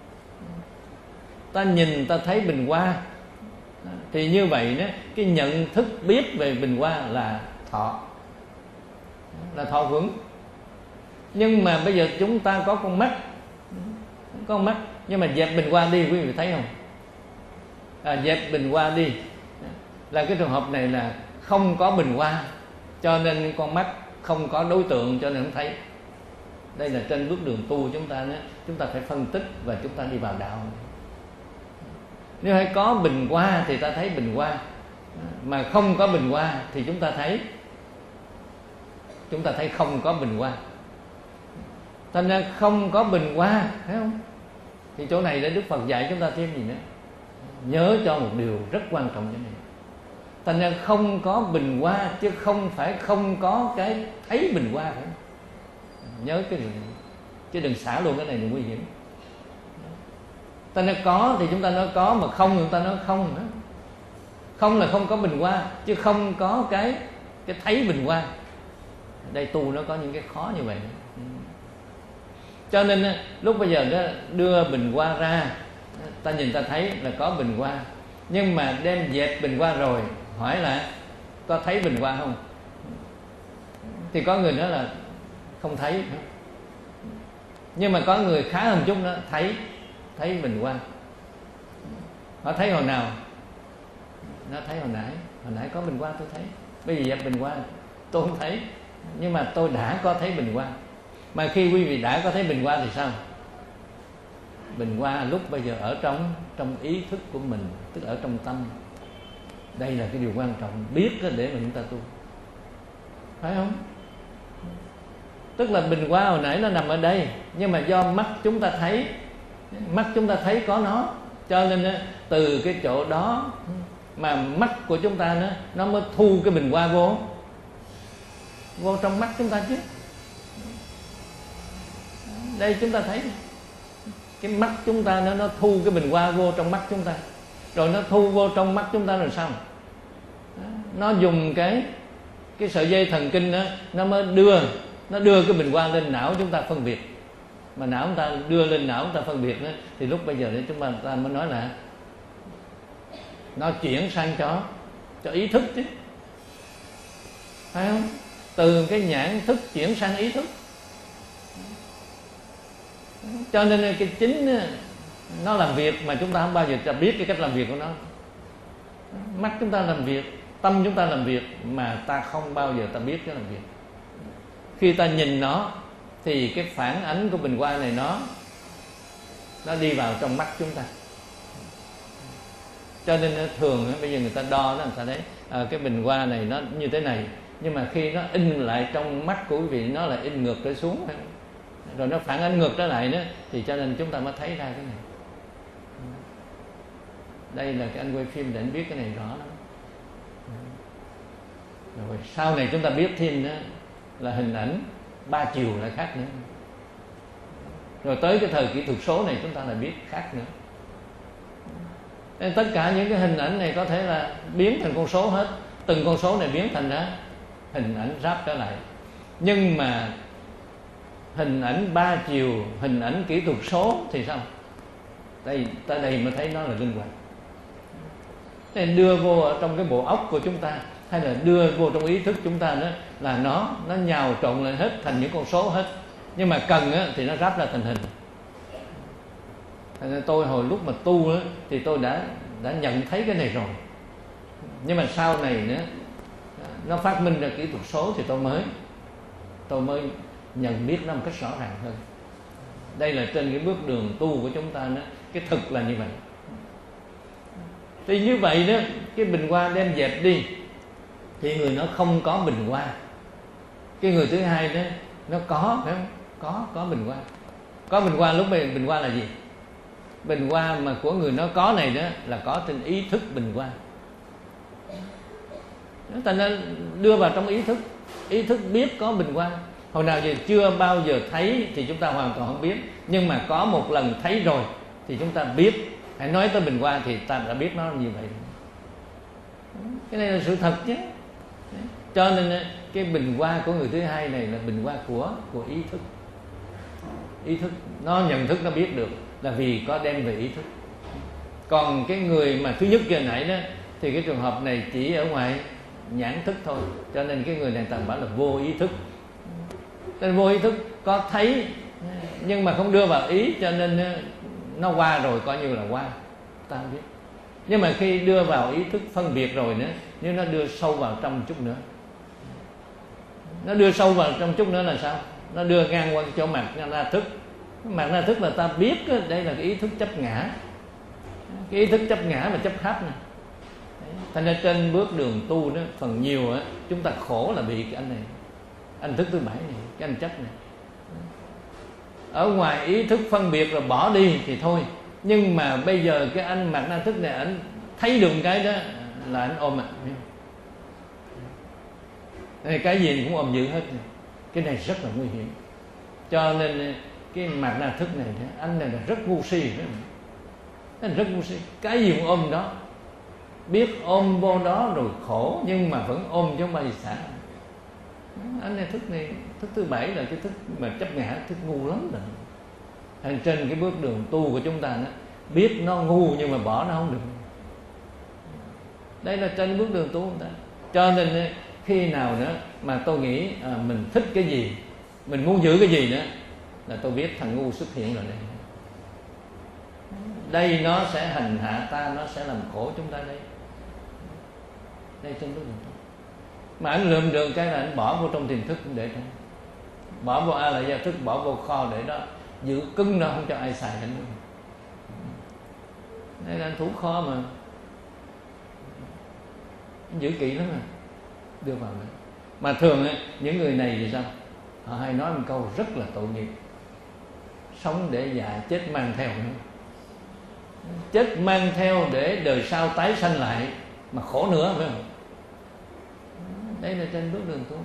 Ta nhìn ta thấy bình hoa, thì như vậy đó, cái nhận thức biết về bình hoa là thọ, là thọ uẩn. Nhưng mà bây giờ chúng ta có con mắt, có con mắt nhưng mà dẹp bình hoa đi, quý vị thấy không? À, dẹp bình hoa đi là cái trường hợp này là không có bình hoa, cho nên con mắt không có đối tượng, cho nên không thấy. Đây là trên bước đường tu chúng ta đó, chúng ta phải phân tích và chúng ta đi vào đạo. Nếu hay có bình hoa thì ta thấy bình hoa, mà không có bình hoa thì chúng ta thấy chúng ta thấy không có bình hoa. Thành ra không có bình hoa, thấy không? Thì chỗ này để Đức Phật dạy chúng ta thêm gì nữa? Nhớ cho một điều rất quan trọng như này. Thành ra không có bình hoa chứ không phải không có cái thấy bình hoa, phải không? Nhớ cái điều này, chứ đừng xả luôn cái này là nguy hiểm. Ta nói có thì chúng ta nói có, mà không thì chúng ta nói không nữa. Không là không có bình hoa, chứ không có cái cái thấy bình hoa. Đây tu nó có những cái khó như vậy. Cho nên lúc bây giờ đó đưa bình hoa ra, ta nhìn ta thấy là có bình hoa, nhưng mà đem dẹp bình hoa rồi hỏi là có thấy bình hoa không? Thì có người nói là không thấy. Nhưng mà có người khá hơn chút nữa, thấy thấy bình hoa. Họ thấy hồi nào? Nó thấy hồi nãy, hồi nãy có bình hoa tôi thấy, bây giờ dẹp bình hoa tôi không thấy, nhưng mà tôi đã có thấy bình hoa. Mà khi quý vị đã có thấy bình hoa thì sao? Bình hoa lúc bây giờ ở trong trong ý thức của mình, tức ở trong tâm. Đây là cái điều quan trọng, biết để mà chúng ta tu, phải không? Tức là bình hoa hồi nãy nó nằm ở đây, nhưng mà do mắt chúng ta thấy, mắt chúng ta thấy có nó, cho nên từ cái chỗ đó mà mắt của chúng ta nó, nó mới thu cái bình hoa vô vô trong mắt chúng ta chứ. Đây chúng ta thấy cái mắt chúng ta nó, nó thu cái bình hoa vô trong mắt chúng ta, rồi nó thu vô trong mắt chúng ta rồi sao? Nó dùng cái cái sợi dây thần kinh đó, nó mới đưa nó đưa cái bình hoa lên não chúng ta phân biệt. Mà não chúng ta đưa lên não chúng ta phân biệt đó, thì lúc bây giờ để chúng ta, ta mới nói là nó chuyển sang cho cho ý thức chứ, phải không? Từ cái nhãn thức chuyển sang ý thức. Cho nên cái chính nó làm việc mà chúng ta không bao giờ ta biết cái cách làm việc của nó. Mắt chúng ta làm việc, tâm chúng ta làm việc, mà ta không bao giờ ta biết cái làm việc. khi ta nhìn nó thì cái phản ánh của bình hoa này nó nó đi vào trong mắt chúng ta. Cho nên thường bây giờ người ta đo đó, người ta thấy à, cái bình hoa này nó như thế này, nhưng mà khi nó in lại trong mắt của quý vị nó là in ngược trở xuống, rồi nó phản ánh ngược trở lại nữa, thì cho nên chúng ta mới thấy ra cái này. Đây là cái anh quay phim để anh biết cái này rõ lắm. Rồi sau này chúng ta biết thêm nữa là hình ảnh ba chiều lại khác nữa. Rồi tới cái thời kỹ thuật số này chúng ta lại biết khác nữa. Nên tất cả những cái hình ảnh này có thể là biến thành con số hết. Từng con số này biến thành đó hình ảnh ráp trở lại. Nhưng mà hình ảnh ba chiều, hình ảnh kỹ thuật số thì sao? Đây, tới đây mới thấy nó là linh hoạt. Nên đưa vô ở trong cái bộ óc của chúng ta, hay là đưa vô trong ý thức chúng ta đó, là nó nó nhào trộn lại hết thành những con số hết. Nhưng mà cần á, thì nó ráp ra thành hình. Nên tôi hồi lúc mà tu á, thì tôi đã đã nhận thấy cái này rồi. Nhưng mà sau này nữa nó phát minh ra kỹ thuật số thì tôi mới tôi mới nhận biết nó một cách rõ ràng hơn. Đây là trên cái bước đường tu của chúng ta đó, cái thực là như vậy. Thì như vậy đó, cái bình hoa đem dẹp đi thì người nó không có bình hoa. Cái người thứ hai đó nó có, phải không? Có có bình hoa. Có bình hoa, lúc này bình hoa là gì? Bình hoa mà của người nó có này đó là có trên ý thức bình hoa. Ta nên đưa vào trong ý thức. Ý thức biết có bình hoa. Hồi nào giờ chưa bao giờ thấy thì chúng ta hoàn toàn không biết. Nhưng mà có một lần thấy rồi thì chúng ta biết. Hãy nói tới bình hoa thì ta đã biết nó như vậy. Cái này là sự thật chứ. Cho nên cái bình hoa của người thứ hai này là bình hoa của của ý thức. Ý thức nó nhận thức, nó biết được là vì có đem về ý thức. Còn cái người mà thứ nhất giờ nãy đó thì cái trường hợp này chỉ ở ngoài nhãn thức thôi. Cho nên cái người này ta bảo là vô ý thức. Nên vô ý thức có thấy nhưng mà không đưa vào ý, cho nên nó qua rồi coi như là qua, ta không biết. Nhưng mà khi đưa vào ý thức phân biệt rồi nữa, nếu nó đưa sâu vào trong chút nữa, nó đưa sâu vào trong chút nữa là sao? Nó đưa ngang qua cái chỗ mạt na thức. Mạt na thức là ta biết đây là cái ý thức chấp ngã. Cái ý thức chấp ngã và chấp pháp này. Thành ra trên bước đường tu đó, phần nhiều á, chúng ta khổ là bị cái anh này, anh thức thứ bảy này, cái anh chấp này. Ở ngoài ý thức phân biệt rồi bỏ đi thì thôi. Nhưng mà bây giờ cái anh mạt na thức này, anh thấy được cái đó là anh ôm ạ. À. Cái gì cũng ôm giữ hết. Cái này rất là nguy hiểm. Cho nên cái mạt na thức này, anh này là rất ngu si. Anh rất ngu si. Cái gì cũng ôm đó. Biết ôm vô đó rồi khổ, nhưng mà vẫn ôm chứ không bao giờ xả. Anh này thức này, thức thứ bảy là cái thức mà chấp ngã, thức ngu lắm rồi. Hành trên cái bước đường tu của chúng ta đó, biết nó ngu nhưng mà bỏ nó không được. Đây là trên bước đường tu của chúng ta. Cho nên khi nào nữa mà tôi nghĩ à, mình thích cái gì, mình muốn giữ cái gì nữa, là tôi biết thằng ngu xuất hiện rồi đây. Đây nó sẽ hành hạ ta, nó sẽ làm khổ chúng ta đây. Đây trên bước đường tu. Mà anh lượm được cái là anh bỏ vô trong tiềm thức để đó. Bỏ vô a la gia thức, bỏ vô kho để đó, giữ cứng nó không cho ai xài hết. Đây là anh thủ kho mà, anh giữ kỹ lắm mà đưa vào đây. Mà thường ấy, những người này thì sao? Họ hay nói một câu rất là tội nghiệp: sống để già, chết mang theo nữa. Chết mang theo để đời sau tái sanh lại mà khổ nữa, phải không? Đây là trên bước đường tu.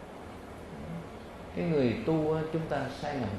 Cái người tu chúng ta sai lầm.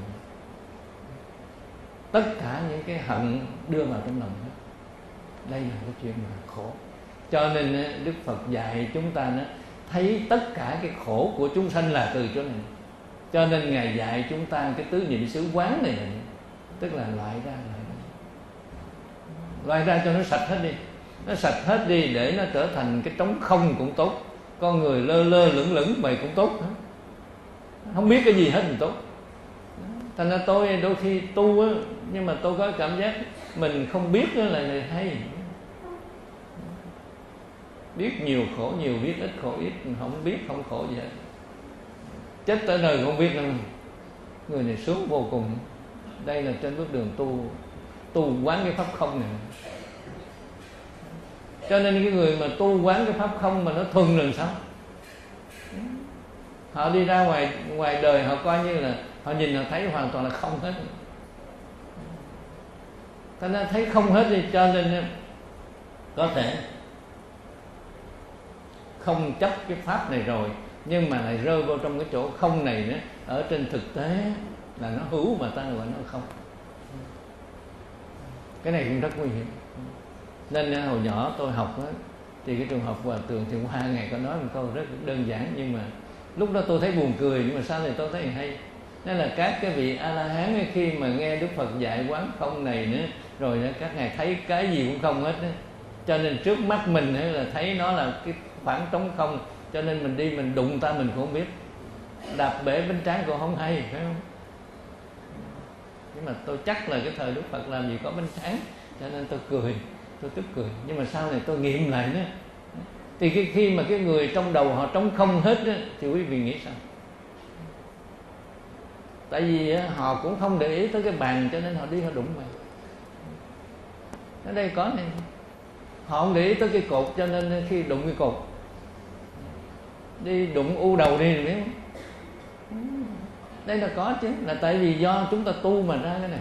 Tất cả những cái hận đưa vào trong lòng hết. Đây là cái chuyện mà khổ. Cho nên Đức Phật dạy chúng ta thấy tất cả cái khổ của chúng sanh là từ chỗ này. Cho nên Ngài dạy chúng ta cái tứ niệm xứ quán này, này, tức là loại ra, loại ra. Loại ra cho nó sạch hết đi. Nó sạch hết đi để nó trở thành cái trống không cũng tốt. Con người lơ lơ lửng lửng vậy cũng tốt. Không biết cái gì hết thì tốt. Thành ra tôi đôi khi tu á, nhưng mà tôi có cảm giác mình không biết là hay. Biết nhiều khổ nhiều, biết ít khổ ít, không biết không khổ gì hết. chết tới đời không biết đâu. Người này sướng vô cùng. Đây là trên bước đường tu tu quán cái pháp không này. Cho nên cái người mà tu quán cái pháp không mà nó thuần làm sao? Họ đi ra ngoài ngoài đời, họ coi như là họ nhìn họ thấy hoàn toàn là không hết. Ta nó thấy không hết đi, cho nên có thể không chấp cái pháp này rồi, nhưng mà lại rơi vào trong cái chỗ không này nữa. Ở trên thực tế là nó hữu mà ta gọi nó không. Cái này cũng rất nguy hiểm. Nên hồi nhỏ tôi học đó, thì cái trường học Hòa Thượng Thiện Hoa ngày có nói một câu rất đơn giản, nhưng mà lúc đó tôi thấy buồn cười, nhưng mà sau này tôi thấy hay. Nên là các cái vị A-la-hán khi mà nghe Đức Phật dạy quán không này nữa, rồi đó, các ngài thấy cái gì cũng không hết đó. Cho nên trước mắt mình là thấy nó là cái khoảng trống không, cho nên mình đi mình đụng ta mình cũng không biết, đạp bể bánh tráng cũng không hay, phải không? Nhưng mà tôi chắc là cái thời Đức Phật làm gì có bánh tráng, cho nên tôi cười, tôi tức cười. Nhưng mà sau này tôi nghiệm lại nữa, thì cái khi mà cái người trong đầu họ trống không hết đó, thì quý vị nghĩ sao? Tại vì họ cũng không để ý tới cái bàn, cho nên họ đi họ đụng vào. Ở đây có này, họ không để ý tới cái cột, cho nên khi đụng cái cột, đi đụng u đầu đi biết không? Đây là có chứ, là tại vì do chúng ta tu mà ra cái này.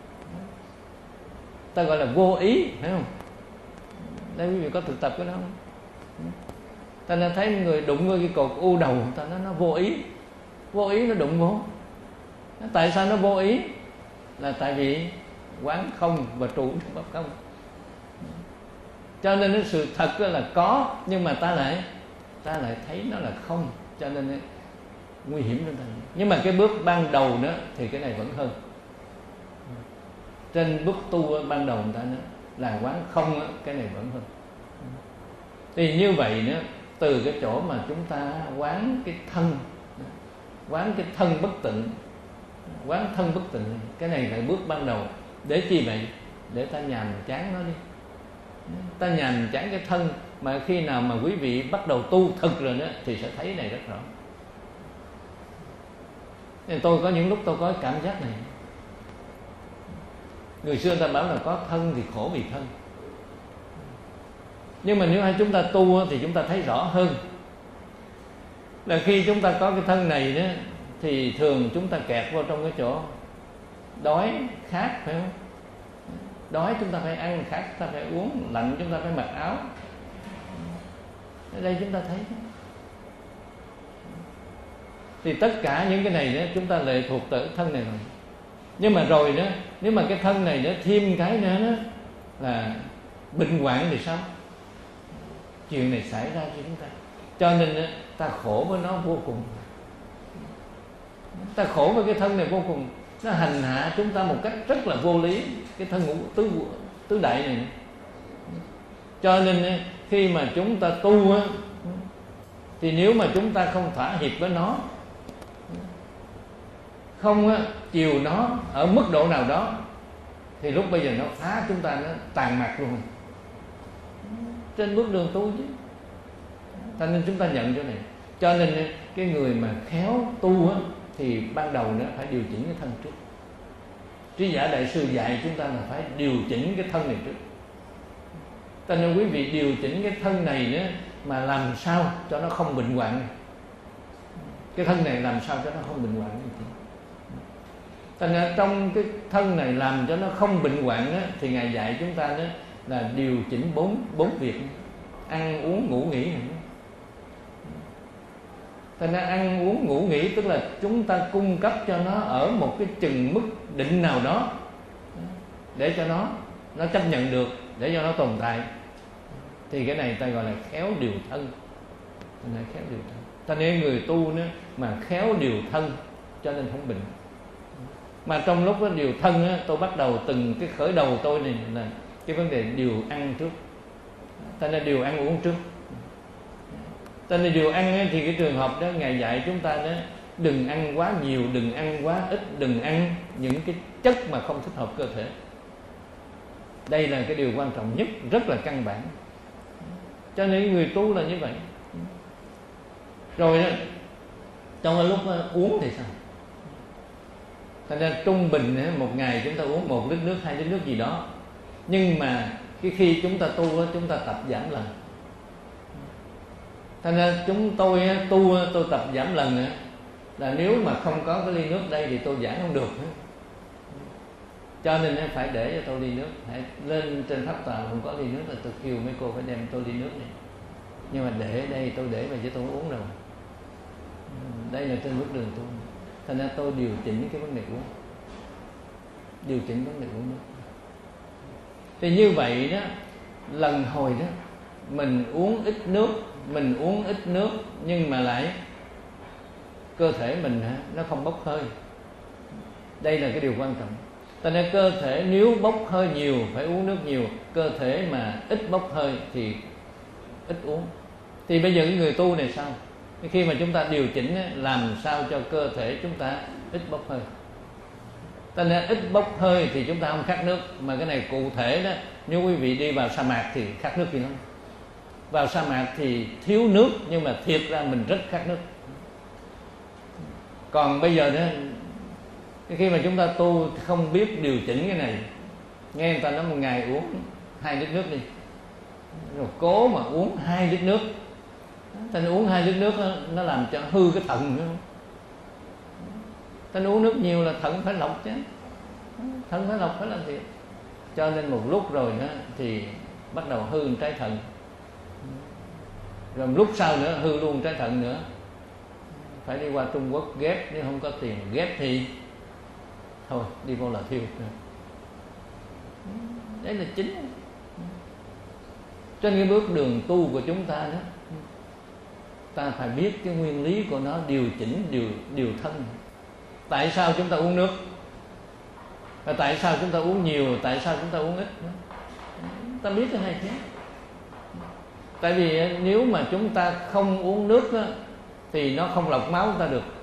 Ta gọi là vô ý, phải không? Đây quý vị có thực tập cái đó không? Ta nên thấy người đụng với cái cột u đầu, ta nói nó vô ý. Vô ý nó đụng vô. Tại sao nó vô ý? Là tại vì quán không và trụ trong pháp không. Cho nên cái sự thật là có, nhưng mà ta lại ta lại thấy nó là không, cho nên nguy hiểm hơn. Nhưng mà cái bước ban đầu nữa thì cái này vẫn hơn. Trên bước tu ban đầu người ta nữa là quán không, cái này vẫn hơn. Thì như vậy nữa, từ cái chỗ mà chúng ta quán cái thân, quán cái thân bất tịnh, quán thân bất tịnh, cái này là bước ban đầu. Để chi vậy? Để ta nhàm chán nó đi. Ta nhàm chán cái thân, mà khi nào mà quý vị bắt đầu tu thực rồi đó thì sẽ thấy này rất rõ. Nên tôi có những lúc tôi có cảm giác này. Người xưa ta bảo là có thân thì khổ vì thân. Nhưng mà nếu hai chúng ta tu thì chúng ta thấy rõ hơn. Là khi chúng ta có cái thân này đó, thì thường chúng ta kẹt vào trong cái chỗ đói, khát, phải không? Đói chúng ta phải ăn, khát chúng ta phải uống, lạnh chúng ta phải mặc áo. Ở đây chúng ta thấy. Thì tất cả những cái này đó, chúng ta lệ thuộc tới thân này rồi. Nhưng mà rồi đó, nếu mà cái thân này nó thêm cái nữa đó, là bệnh hoạn thì sao? Chuyện này xảy ra cho chúng ta. Cho nên đó, ta khổ với nó vô cùng. Ta khổ với cái thân này vô cùng. Nó hành hạ chúng ta một cách rất là vô lý. Cái thân ngũ tứ, tứ đại này. Cho nên khi mà chúng ta tu á, thì nếu mà chúng ta không thỏa hiệp với nó, không á, chiều nó ở mức độ nào đó, thì lúc bây giờ nó phá chúng ta, nó tàn mạc luôn. Trên bước đường tu chứ. Cho nên chúng ta nhận chỗ này. Cho nên cái người mà khéo tu á, thì ban đầu nữa phải điều chỉnh cái thân trước. Trí Giả Đại Sư dạy chúng ta là phải điều chỉnh cái thân này trước. Cho nên quý vị điều chỉnh cái thân này nữa, mà làm sao cho nó không bệnh hoạn. Cái thân này làm sao cho nó không bệnh hoạn. Cho nên trong cái thân này làm cho nó không bệnh hoạn đó, thì Ngài dạy chúng ta đó là điều chỉnh bốn bốn việc: ăn uống ngủ nghỉ. Cho nên ăn uống ngủ nghỉ tức là chúng ta cung cấp cho nó ở một cái chừng mức định nào đó, để cho nó nó chấp nhận được, để cho nó tồn tại. Thì cái này ta gọi là khéo điều thân. Này khéo điều thân. Cho nên người tu nữa mà khéo điều thân, cho nên không bệnh. Mà trong lúc đó điều thân á, tôi bắt đầu từng cái khởi đầu tôi này là cái vấn đề điều ăn trước. Cho nên điều ăn uống trước. Cho nên điều ăn ấy, thì cái trường hợp đó Ngài dạy chúng ta đó, đừng ăn quá nhiều, đừng ăn quá ít, đừng ăn những cái chất mà không thích hợp cơ thể. Đây là cái điều quan trọng nhất, rất là căn bản. Cho nên người tu là như vậy. Rồi đó, Trong cái lúc uống thì sao? Thành ra trung bình một ngày chúng ta uống một lít nước, hai lít nước gì đó. Nhưng mà cái khi chúng ta tu, chúng ta tập giảm lần. Thành ra chúng tôi tu, tôi tập giảm lần là nếu mà không có cái ly nước đây thì tôi giảng không được. Cho nên phải để cho tôi ly nước. Hãy lên trên pháp tòa không có ly nước là tôi kêu mấy cô phải đem tôi ly nước này. Nhưng mà để ở đây tôi để mà cho tôi uống rồi. Đây là trên bước đường tu. Thành ra tôi điều chỉnh cái vấn đề uống. Điều chỉnh vấn đề uống nước. Thì như vậy đó, lần hồi đó mình uống ít nước, mình uống ít nước nhưng mà lại cơ thể mình nó không bốc hơi. Đây là cái điều quan trọng. Cho nên cơ thể nếu bốc hơi nhiều phải uống nước nhiều, cơ thể mà ít bốc hơi thì ít uống. Thì bây giờ cái người tu này sao? Khi mà chúng ta điều chỉnh làm sao cho cơ thể chúng ta ít bốc hơi. Cho nên ít bốc hơi thì chúng ta không khát nước. Mà cái này cụ thể đó, nếu quý vị đi vào sa mạc thì khát nước gì lắm. Vào sa mạc thì thiếu nước nhưng mà thiệt ra mình rất khát nước. Còn bây giờ đó, khi mà chúng ta tu không biết điều chỉnh cái này, nghe người ta nói một ngày uống hai lít nước đi, rồi cố mà uống hai lít nước. Thành uống hai lít nước đó, nó làm cho hư cái thận nữa. Thành uống nước nhiều là thận phải lọc chứ. Thận phải lọc phải làm gì. Cho nên một lúc rồi đó thì bắt đầu hư trái thận. Rồi một lúc sau nữa hư luôn trái thận nữa. Phải đi qua Trung Quốc ghép, nếu không có tiền ghép thì thôi đi vô là thiêu. Đấy là chính. Trên cái bước đường tu của chúng ta đó, ta phải biết cái nguyên lý của nó, điều chỉnh, điều, điều thân. Tại sao chúng ta uống nước? Và tại sao chúng ta uống nhiều? Tại sao chúng ta uống ít? Ta biết cái này chứ. Tại vì nếu mà chúng ta không uống nước đó, thì nó không lọc máu chúng ta được.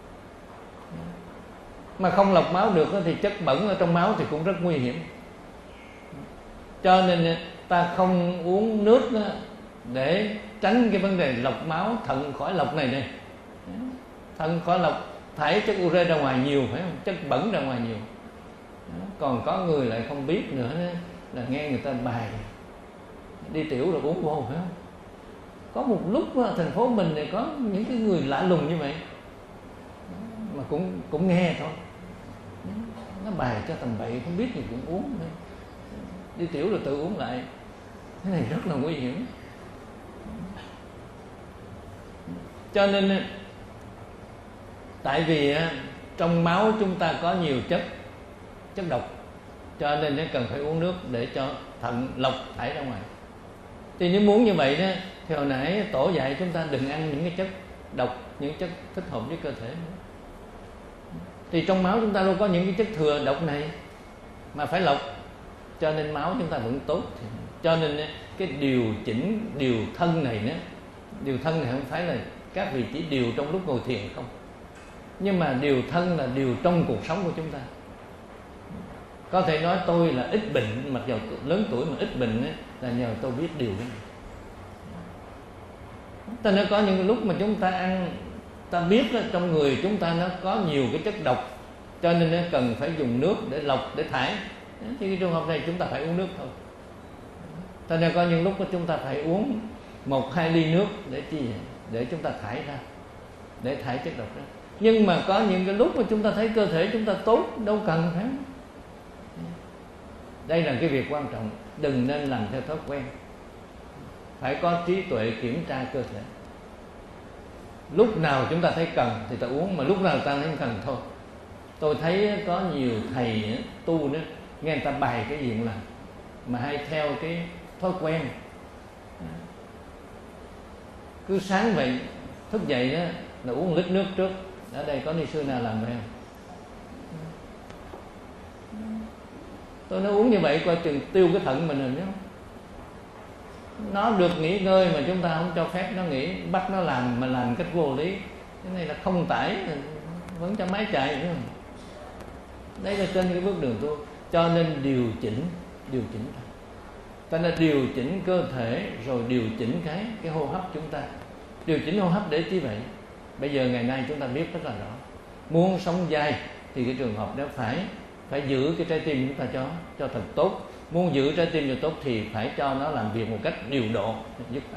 Mà không lọc máu được đó, thì chất bẩn ở trong máu thì cũng rất nguy hiểm. Cho nên ta không uống nước đó, để tránh cái vấn đề lọc máu, thận khỏi lọc này này. Thận khỏi lọc, thải chất ure ra ngoài nhiều, phải không? Chất bẩn ra ngoài nhiều. Còn có người lại không biết nữa đó, là nghe người ta bài đi tiểu rồi uống vô, phải không? Có một lúc đó, thành phố mình này có những cái người lạ lùng như vậy mà cũng cũng nghe thôi. Nó bài cho tầm bậy, không biết gì cũng uống. Đi tiểu rồi tự uống lại. Cái này rất là nguy hiểm. Cho nên tại vì trong máu chúng ta có nhiều chất chất độc, cho nên nó cần phải uống nước để cho thận lọc thải ra ngoài. Thì nếu muốn như vậy đó, thì hồi nãy tổ dạy chúng ta đừng ăn những cái chất độc, những chất thích hợp với cơ thể. Thì trong máu chúng ta đâu có những cái chất thừa độc này mà phải lọc, cho nên máu chúng ta vẫn tốt. Cho nên cái điều chỉnh, điều thân này nữa, điều thân này không phải là các vị chỉ điều trong lúc ngồi thiền không, nhưng mà điều thân là điều trong cuộc sống của chúng ta. Có thể nói tôi là ít bệnh, mặc dù lớn tuổi mà ít bệnh ấy, là nhờ tôi biết điều cái này. Ta nói có những lúc mà chúng ta ăn, ta biết đó, trong người chúng ta nó có nhiều cái chất độc, cho nên nó cần phải dùng nước để lọc, để thải. Thì cái trường hợp này chúng ta phải uống nước thôi. Ta nói có những lúc chúng ta phải uống một hai ly nước để chi? Để chúng ta thải ra, để thải chất độc ra. Nhưng mà có những cái lúc mà chúng ta thấy cơ thể chúng ta tốt, đâu cần phải. Đây là cái việc quan trọng. Đừng nên làm theo thói quen. Phải có trí tuệ kiểm tra cơ thể. Lúc nào chúng ta thấy cần thì ta uống, mà lúc nào ta thấy không cần thôi. Tôi thấy có nhiều thầy tu đó, nghe người ta bày cái gì cũng làm, mà hay theo cái thói quen. Cứ sáng vậy thức dậy đó là uống một lít nước trước. Ở đây có ni sư nào làm vậy không? Tôi nói uống như vậy coi chừng tiêu cái thận mình rồi nhé. Nó được nghỉ ngơi mà chúng ta không cho phép nó nghỉ, bắt nó làm mà làm cách vô lý. Cái này là không tải, vẫn cho máy chạy nữa. Đây là trên cái bước đường tu. Cho nên điều chỉnh, điều chỉnh thôi. Ta nên điều chỉnh cơ thể rồi điều chỉnh cái cái hô hấp chúng ta. Điều chỉnh hô hấp để chi vậy? Bây giờ ngày nay chúng ta biết rất là rõ, muốn sống dai thì cái trường hợp đó phải phải giữ cái trái tim chúng ta cho cho thật tốt. Muốn giữ trái tim cho tốt thì phải cho nó làm việc một cách điều độ, dứt khoát.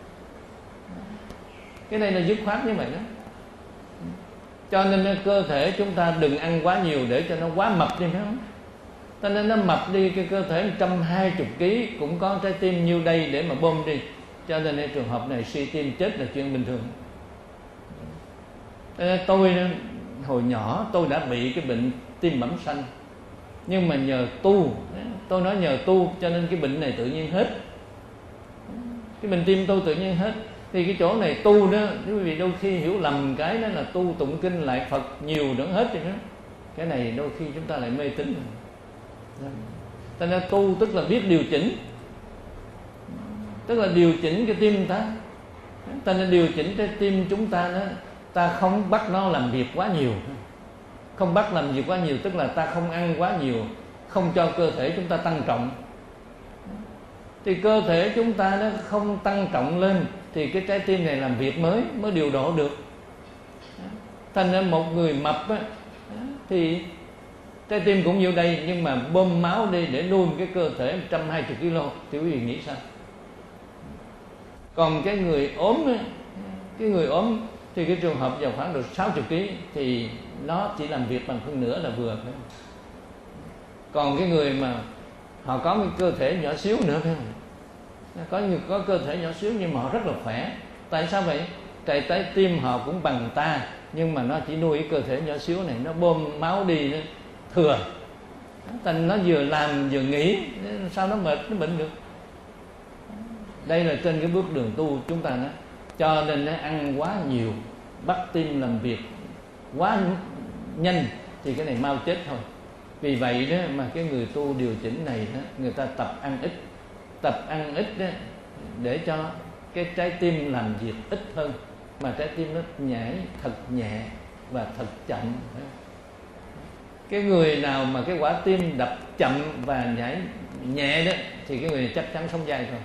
Cái này là dứt khoát như vậy đó. Cho nên cơ thể chúng ta đừng ăn quá nhiều để cho nó quá mập đi, phải không? Cho nên nó mập đi, cái cơ thể một trăm hai mươi ký cũng có trái tim nhiêu đây để mà bơm đi. Cho nên cái trường hợp này suy tim chết là chuyện bình thường. Tôi hồi nhỏ tôi đã bị cái bệnh tim bẩm xanh, nhưng mà nhờ tu, tôi nói nhờ tu cho nên cái bệnh này tự nhiên hết. Cái bệnh tim tôi tự nhiên hết. Thì cái chỗ này tu đó, quý vị đôi khi hiểu lầm cái đó là tu tụng kinh lại Phật nhiều nữa hết rồi đó. Cái này đôi khi chúng ta lại mê tín. Ta nên tu tức là biết điều chỉnh, tức là điều chỉnh cái tim ta. Ta nên điều chỉnh cái tim chúng ta đó. Ta không bắt nó làm việc quá nhiều. Không bắt làm việc quá nhiều tức là ta không ăn quá nhiều, không cho cơ thể chúng ta tăng trọng. Thì cơ thể chúng ta nó không tăng trọng lên thì cái trái tim này làm việc mới mới điều độ được. Thành ra một người mập á, thì trái tim cũng nhiêu đây, nhưng mà bơm máu đi để nuôi cái cơ thể một trăm hai mươi ki lô thì quý vị nghĩ sao? Còn cái người ốm á, cái người ốm thì cái trường hợp vào khoảng được sáu mươi ký thì nó chỉ làm việc bằng phân nửa là vừa, phải không? Còn cái người mà họ có cái cơ thể nhỏ xíu nữa, phải không? Có người có cơ thể nhỏ xíu nhưng mà họ rất là khỏe. Tại sao vậy? Tại trái tim họ cũng bằng ta, nhưng mà nó chỉ nuôi cái cơ thể nhỏ xíu này, nó bơm máu đi nó thừa. Thành nó vừa làm vừa nghỉ, sao nó mệt, nó bệnh được. Đây là trên cái bước đường tu chúng ta đó. Cho nên nó ăn quá nhiều, bắt tim làm việc quá nhanh thì cái này mau chết thôi. Vì vậy đó mà cái người tu điều chỉnh này đó, người ta tập ăn ít, tập ăn ít đó, để cho cái trái tim làm việc ít hơn, mà trái tim nó nhảy thật nhẹ và thật chậm. Cái người nào mà cái quả tim đập chậm và nhảy nhẹ đó thì cái người này chắc chắn sống dai thôi.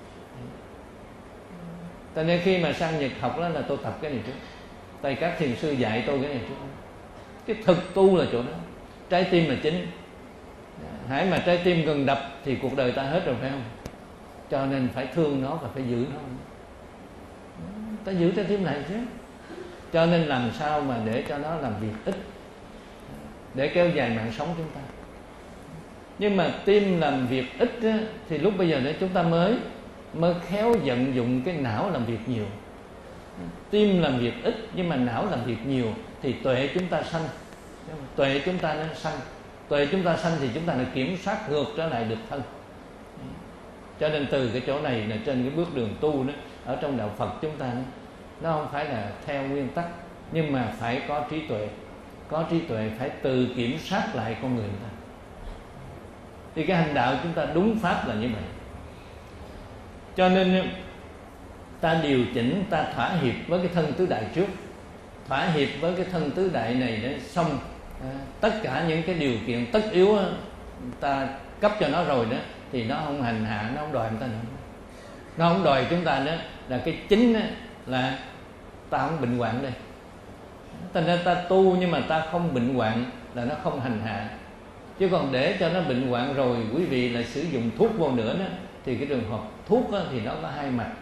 Cho nên khi mà sang Nhật học đó là tôi tập cái này trước. Tại các thiền sư dạy tôi cái này trước. Cái thực tu là chỗ đó, trái tim là chính. Hãy mà trái tim ngừng đập thì cuộc đời ta hết rồi, phải không? Cho nên phải thương nó và phải giữ nó. Ta giữ trái tim này chứ. Cho nên làm sao mà để cho nó làm việc ít, để kéo dài mạng sống chúng ta. Nhưng mà tim làm việc ít á, thì lúc bây giờ để chúng ta mới mới khéo vận dụng cái não làm việc nhiều. Tim làm việc ít nhưng mà não làm việc nhiều thì tuệ chúng ta sanh. Tuệ chúng ta nó sanh. Tuệ chúng ta sanh thì chúng ta lại kiểm soát ngược trở lại được thân. Cho nên từ cái chỗ này là trên cái bước đường tu đó, ở trong đạo Phật chúng ta đó, nó không phải là theo nguyên tắc, nhưng mà phải có trí tuệ. Có trí tuệ phải tự kiểm soát lại con người ta. Thì cái hành đạo chúng ta đúng pháp là như vậy. Cho nên ta điều chỉnh, ta thỏa hiệp với cái thân tứ đại trước. Thỏa hiệp với cái thân tứ đại này để xong à, tất cả những cái điều kiện tất yếu á, ta cấp cho nó rồi đó, thì nó không hành hạ, nó không đòi chúng ta nữa. Nó không đòi chúng ta nữa. Là cái chính á, là ta không bệnh hoạn đây. Thành ra ta tu nhưng mà ta không bệnh hoạn là nó không hành hạ. Chứ còn để cho nó bệnh hoạn rồi quý vị lại sử dụng thuốc vô nữa đó, thì cái trường hợp thuốc đó, thì nó có hai mặt.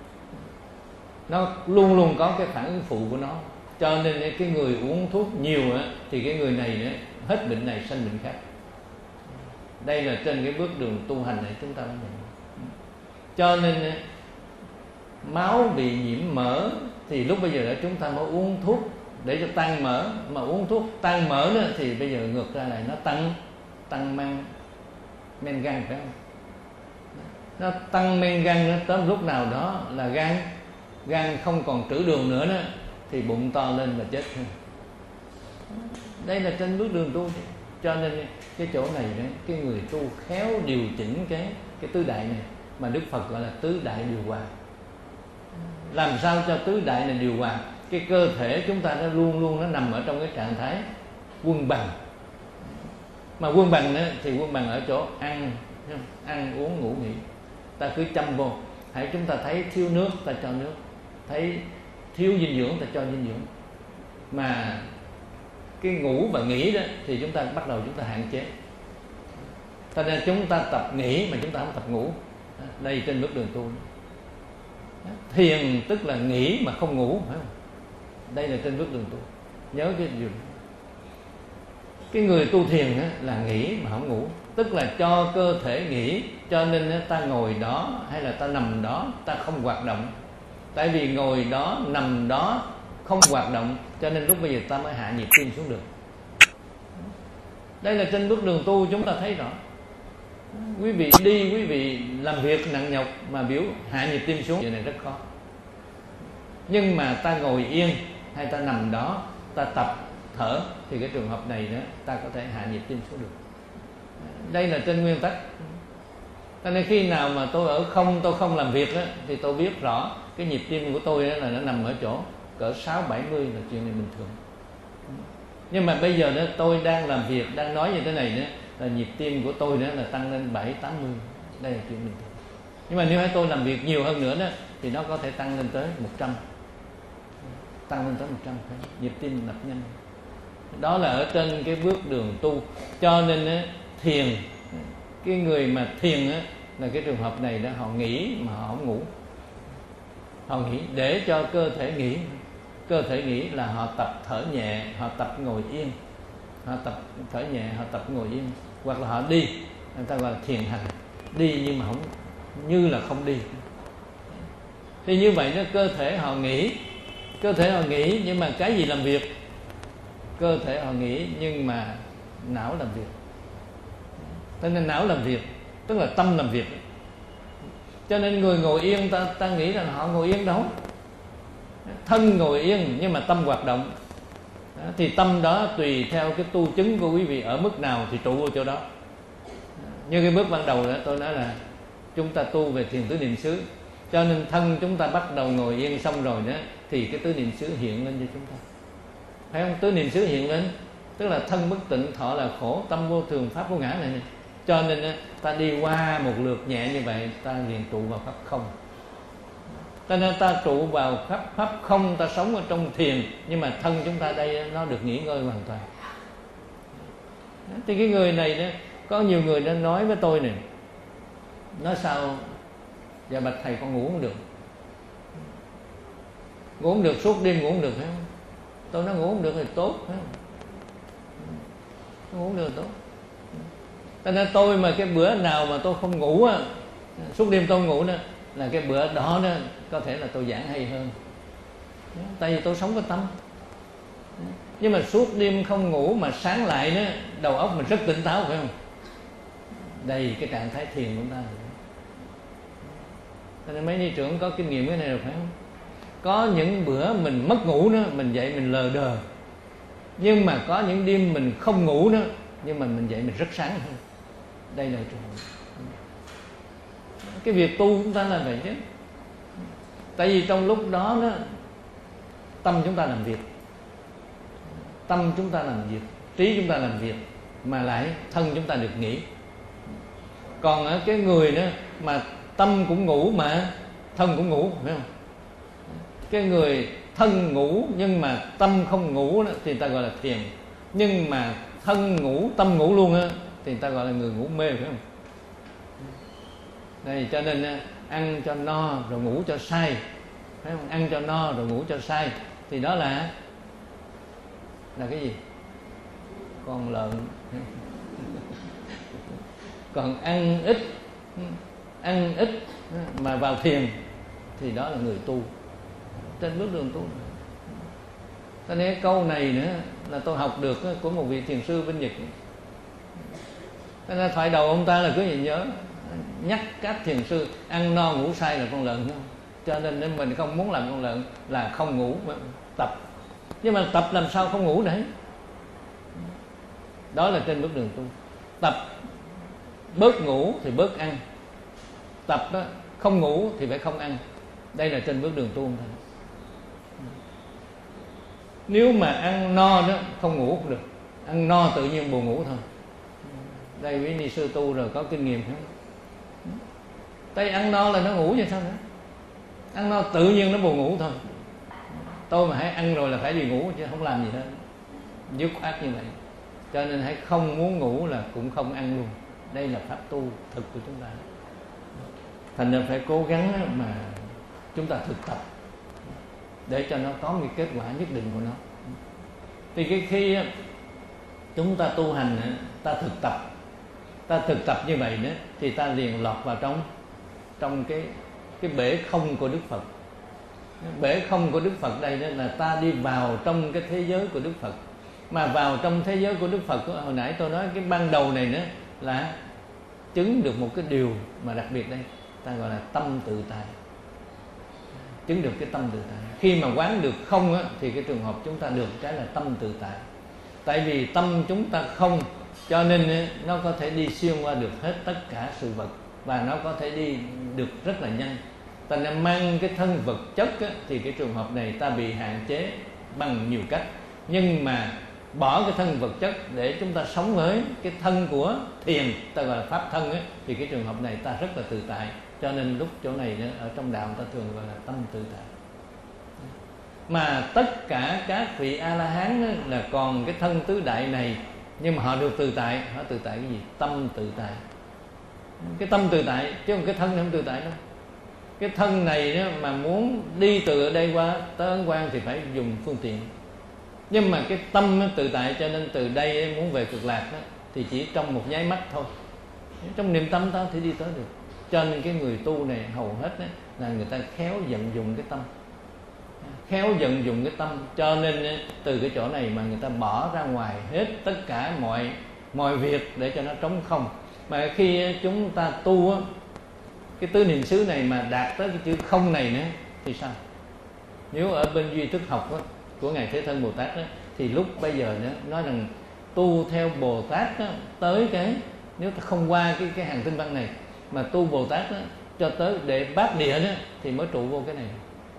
Nó luôn luôn có cái phản ứng phụ của nó. Cho nên cái người uống thuốc nhiều đó, thì cái người này đó, hết bệnh này sanh bệnh khác. Đây là trên cái bước đường tu hành này chúng ta mới nhận. Cho nên máu bị nhiễm mỡ thì lúc bây giờ đó chúng ta mới uống thuốc để cho tăng mỡ. Mà uống thuốc tăng mỡ đó, thì bây giờ ngược ra lại nó tăng tăng men men gan, phải không? Nó tăng men gan, nó tới lúc nào đó là gan gan không còn trữ đường nữa đó, thì bụng to lên và chết. Đây là trên bước đường tu. Cho nên cái chỗ này đấy, cái người tu khéo điều chỉnh cái cái tứ đại này, mà Đức Phật gọi là tứ đại điều hòa. Làm sao cho tứ đại này điều hòa? Cái cơ thể chúng ta nó luôn luôn nó nằm ở trong cái trạng thái quân bằng. Mà quân bằng đó, thì quân bằng ở chỗ ăn, ăn uống ngủ nghỉ. Ta cứ chăm vô. Hãy chúng ta thấy thiếu nước ta cho nước, thấy thiếu dinh dưỡng ta cho dinh dưỡng, mà cái ngủ và nghỉ đó thì chúng ta bắt đầu chúng ta hạn chế. Cho nên chúng ta tập nghỉ mà chúng ta không tập ngủ. Đây trên bước đường tu. Thiền tức là nghỉ mà không ngủ, phải không? Đây là trên bước đường tu. Nhớ cái điều. Cái người tu thiền á, là nghỉ mà không ngủ, tức là cho cơ thể nghỉ. Cho nên á, ta ngồi đó hay là ta nằm đó, ta không hoạt động. Tại vì ngồi đó, nằm đó, không hoạt động, cho nên lúc bây giờ ta mới hạ nhịp tim xuống được. Đây là trên bước đường tu chúng ta thấy rõ. Quý vị đi, quý vị làm việc nặng nhọc mà biểu hạ nhịp tim xuống, điều này rất khó. Nhưng mà ta ngồi yên hay ta nằm đó, ta tập thở, thì cái trường hợp này đó ta có thể hạ nhịp tim xuống được. Đây là trên nguyên tắc. Cho nên khi nào mà tôi ở không, tôi không làm việc đó, thì tôi biết rõ cái nhịp tim của tôi đó là nó nằm ở chỗ cỡ sáu bảy mươi là chuyện này bình thường. Nhưng mà bây giờ đó tôi đang làm việc, đang nói như thế này đó, là nhịp tim của tôi đó là tăng lên bảy tám mươi. Đây là chuyện bình thường. Nhưng mà nếu tôi làm việc nhiều hơn nữa đó, thì nó có thể tăng lên tới một trăm. Tăng lên tới một trăm, nhịp tim đập nhanh. Đó là ở trên cái bước đường tu. Cho nên á, thiền, cái người mà thiền á, là cái trường hợp này đó, họ nghỉ mà họ không ngủ. Họ nghỉ để cho cơ thể nghỉ. Cơ thể nghỉ là họ tập thở nhẹ, họ tập ngồi yên. Họ tập thở nhẹ, họ tập ngồi yên. Hoặc là họ đi, người ta gọi là thiền hành. Đi nhưng mà không, như là không đi. Thì như vậy đó, cơ thể họ nghỉ. Cơ thể họ nghỉ nhưng mà cái gì làm việc? Cơ thể họ nghỉ nhưng mà não làm việc. Cho nên não làm việc, tức là tâm làm việc. Cho nên người ngồi yên, ta, ta nghĩ rằng họ ngồi yên đâu. Thân ngồi yên nhưng mà tâm hoạt động. Đó, thì tâm đó tùy theo cái tu chứng của quý vị ở mức nào thì trụ vào chỗ đó. Như cái bước ban đầu đó tôi nói là chúng ta tu về thiền tứ niệm xứ. Cho nên thân chúng ta bắt đầu ngồi yên xong rồi đó, thì cái tứ niệm xứ hiện lên cho chúng ta. Phải không? Tứ niệm xứ hiện lên, tức là thân bất tịnh, thọ là khổ, tâm vô thường, pháp vô ngã này, này. Cho nên ta đi qua một lượt nhẹ như vậy, ta liền trụ vào pháp không. Cho nên ta trụ vào pháp, pháp không, ta sống ở trong thiền. Nhưng mà thân chúng ta đây nó được nghỉ ngơi hoàn toàn. Thì cái người này đó, có nhiều người đã nói với tôi này, nói sao dạ bạch thầy con ngủ không được. Ngủ không được, suốt đêm ngủ không được. Phải không? Tôi nói ngủ không được thì tốt. Phải không? Ngủ không được tốt. Cho nên tôi mà cái bữa nào mà tôi không ngủ á, suốt đêm tôi ngủ đó, là cái bữa đó đó có thể là tôi giảng hay hơn. Tại vì tôi sống có tâm. Nhưng mà suốt đêm không ngủ mà sáng lại đó, đầu óc mình rất tỉnh táo, phải không? Đây cái trạng thái thiền của chúng ta. Cho nên mấy ni trưởng có kinh nghiệm cái này rồi, phải không? Có những bữa mình mất ngủ đó, mình dậy mình lờ đờ. Nhưng mà có những đêm mình không ngủ đó, nhưng mà mình dậy mình rất sáng hơn. Đây là trường hợp. Cái việc tu chúng ta là vậy chứ. Tại vì trong lúc đó đó, tâm chúng ta làm việc, tâm chúng ta làm việc, trí chúng ta làm việc, mà lại thân chúng ta được nghỉ. Còn ở cái người đó mà tâm cũng ngủ mà thân cũng ngủ, phải không? Cái người thân ngủ nhưng mà tâm không ngủ đó, thì ta gọi là thiền. Nhưng mà thân ngủ, tâm ngủ luôn á, thì ta gọi là người ngủ mê, phải không? Đây, cho nên ăn cho no rồi ngủ cho say, phải không? Ăn cho no rồi ngủ cho say, thì đó là là cái gì? Con lợn. Còn ăn ít, ăn ít mà vào thiền thì đó là người tu, trên bước đường tu. Cho nên câu này nữa là tôi học được của một vị thiền sư bên Nhật. Cho nên thoại đầu ông ta là cứ gì nhớ nhắc các thiền sư ăn no ngủ say là con lợn, không? Cho nên nếu mình không muốn làm con lợn là không ngủ, tập. Nhưng mà tập làm sao không ngủ đấy? Đó là trên bước đường tu. Tập bớt ngủ thì bớt ăn, tập đó, không ngủ thì phải không ăn. Đây là trên bước đường tu thôi. Nếu mà ăn no đó không ngủ không được, ăn no tự nhiên buồn ngủ thôi. Đây quý ni sư tu rồi có kinh nghiệm không? Tại ăn no là nó ngủ vậy sao nữa? Ăn no tự nhiên nó buồn ngủ thôi. tôi mà hãy ăn rồi là phải đi ngủ chứ không làm gì hết, dứt khoát như vậy. Cho nên hãy không muốn ngủ là cũng không ăn luôn. Đây là pháp tu thực của chúng ta. Thành ra phải cố gắng mà chúng ta thực tập để cho nó có một kết quả nhất định của nó. Thì cái khi chúng ta tu hành, ta thực tập, ta thực tập như vậy đó, thì ta liền lọt vào trong trong cái cái bể không của Đức Phật. Bể không của Đức Phật đây đó là ta đi vào trong cái thế giới của Đức Phật. Mà vào trong thế giới của Đức Phật, hồi nãy tôi nói cái ban đầu này nữa là chứng được một cái điều mà đặc biệt đây, ta gọi là tâm tự tại. Chứng được cái tâm tự tại. Khi mà quán được không á, thì cái trường hợp chúng ta được cái là tâm tự tại. Tại vì tâm chúng ta không, cho nên nó có thể đi xuyên qua được hết tất cả sự vật, và nó có thể đi được rất là nhanh. Ta nên mang cái thân vật chất á, thì cái trường hợp này ta bị hạn chế bằng nhiều cách. Nhưng mà bỏ cái thân vật chất để chúng ta sống với cái thân của thiền, ta gọi là pháp thân á, thì cái trường hợp này ta rất là tự tại. Cho nên lúc chỗ này nữa, ở trong đạo ta thường gọi là tâm tự tại. Mà tất cả các vị A-la-hán là còn cái thân tứ đại này, nhưng mà họ được tự tại. Họ tự tại cái gì? Tâm tự tại. Cái tâm tự tại, chứ không cái thân này không tự tại đâu. Cái thân này đó, mà muốn đi từ ở đây qua tới Ấn Quang thì phải dùng phương tiện. Nhưng mà cái tâm nó tự tại, cho nên từ đây muốn về Cực Lạc đó, thì chỉ trong một nháy mắt thôi. Trong niệm tâm ta thì đi tới được. Cho nên cái người tu này hầu hết đó, là người ta khéo vận dụng cái tâm. Khéo vận dụng cái tâm. Cho nên từ cái chỗ này mà người ta bỏ ra ngoài hết tất cả mọi mọi việc để cho nó trống không. Mà khi chúng ta tu á, cái tứ niệm xứ này mà đạt tới cái chữ không này nữa thì sao? Nếu ở bên duy thức học á, của Ngài Thế Thân Bồ Tát á, thì lúc bây giờ nữa nói rằng tu theo Bồ Tát á, tới cái, nếu ta không qua cái cái hàng tinh văn này mà tu Bồ Tát á, cho tới để bát địa đó, thì mới trụ vô cái này,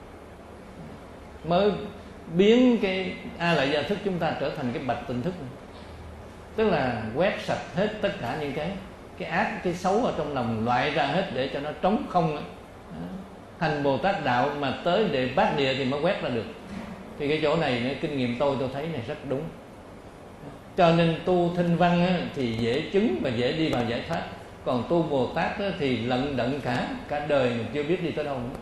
mới biến cái A Lại Gia thức chúng ta trở thành cái bạch tịnh thức. Tức là quét sạch hết tất cả những cái cái ác, cái xấu ở trong lòng, loại ra hết để cho nó trống không đó. Thành Bồ Tát đạo mà tới để bát địa thì mới quét ra được. Thì cái chỗ này nữa, kinh nghiệm tôi tôi thấy này rất đúng. Cho nên tu thinh văn á, thì dễ chứng và dễ đi vào giải thoát. Còn tu Bồ Tát á, thì lận đận cả cả đời mình chưa biết đi tới đâu nữa.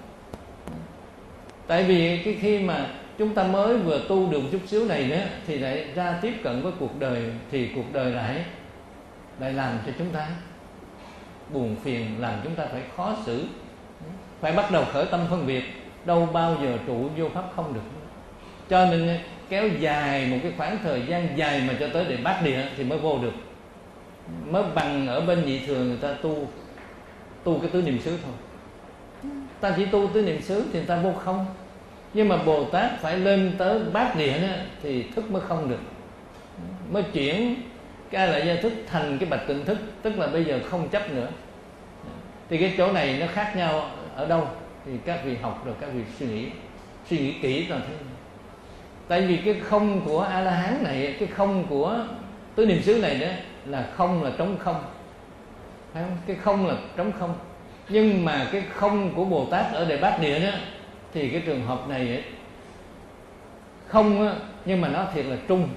Tại vì cái khi mà chúng ta mới vừa tu được chút xíu này nữa, thì lại ra tiếp cận với cuộc đời, thì cuộc đời lại lại làm cho chúng ta buồn phiền, làm chúng ta phải khó xử, phải bắt đầu khởi tâm phân biệt, đâu bao giờ trụ vô pháp không được. Cho nên kéo dài một cái khoảng thời gian dài mà cho tới để bát địa thì mới vô được. Mới bằng ở bên nhị thừa người ta tu tu cái tứ niệm xứ thôi. Ta chỉ tu tứ niệm xứ thì người ta vô không. Nhưng mà Bồ Tát phải lên tới bát địa đó, thì thức mới không được, mới chuyển cái lại gia thức thành cái bạch tịnh thức. Tức là bây giờ không chấp nữa. Thì cái chỗ này nó khác nhau ở đâu? Thì các vị học rồi các vị suy nghĩ Suy nghĩ kỹ rồi thấy. Tại vì cái không của A-la-hán này, cái không của tứ niệm xứ này đó là không, là trống không, phải không? Cái không là trống không. Nhưng mà cái không của Bồ Tát ở Đại Bát Địa đó, thì cái trường hợp này ấy, không á, nhưng mà nó thiệt là trung.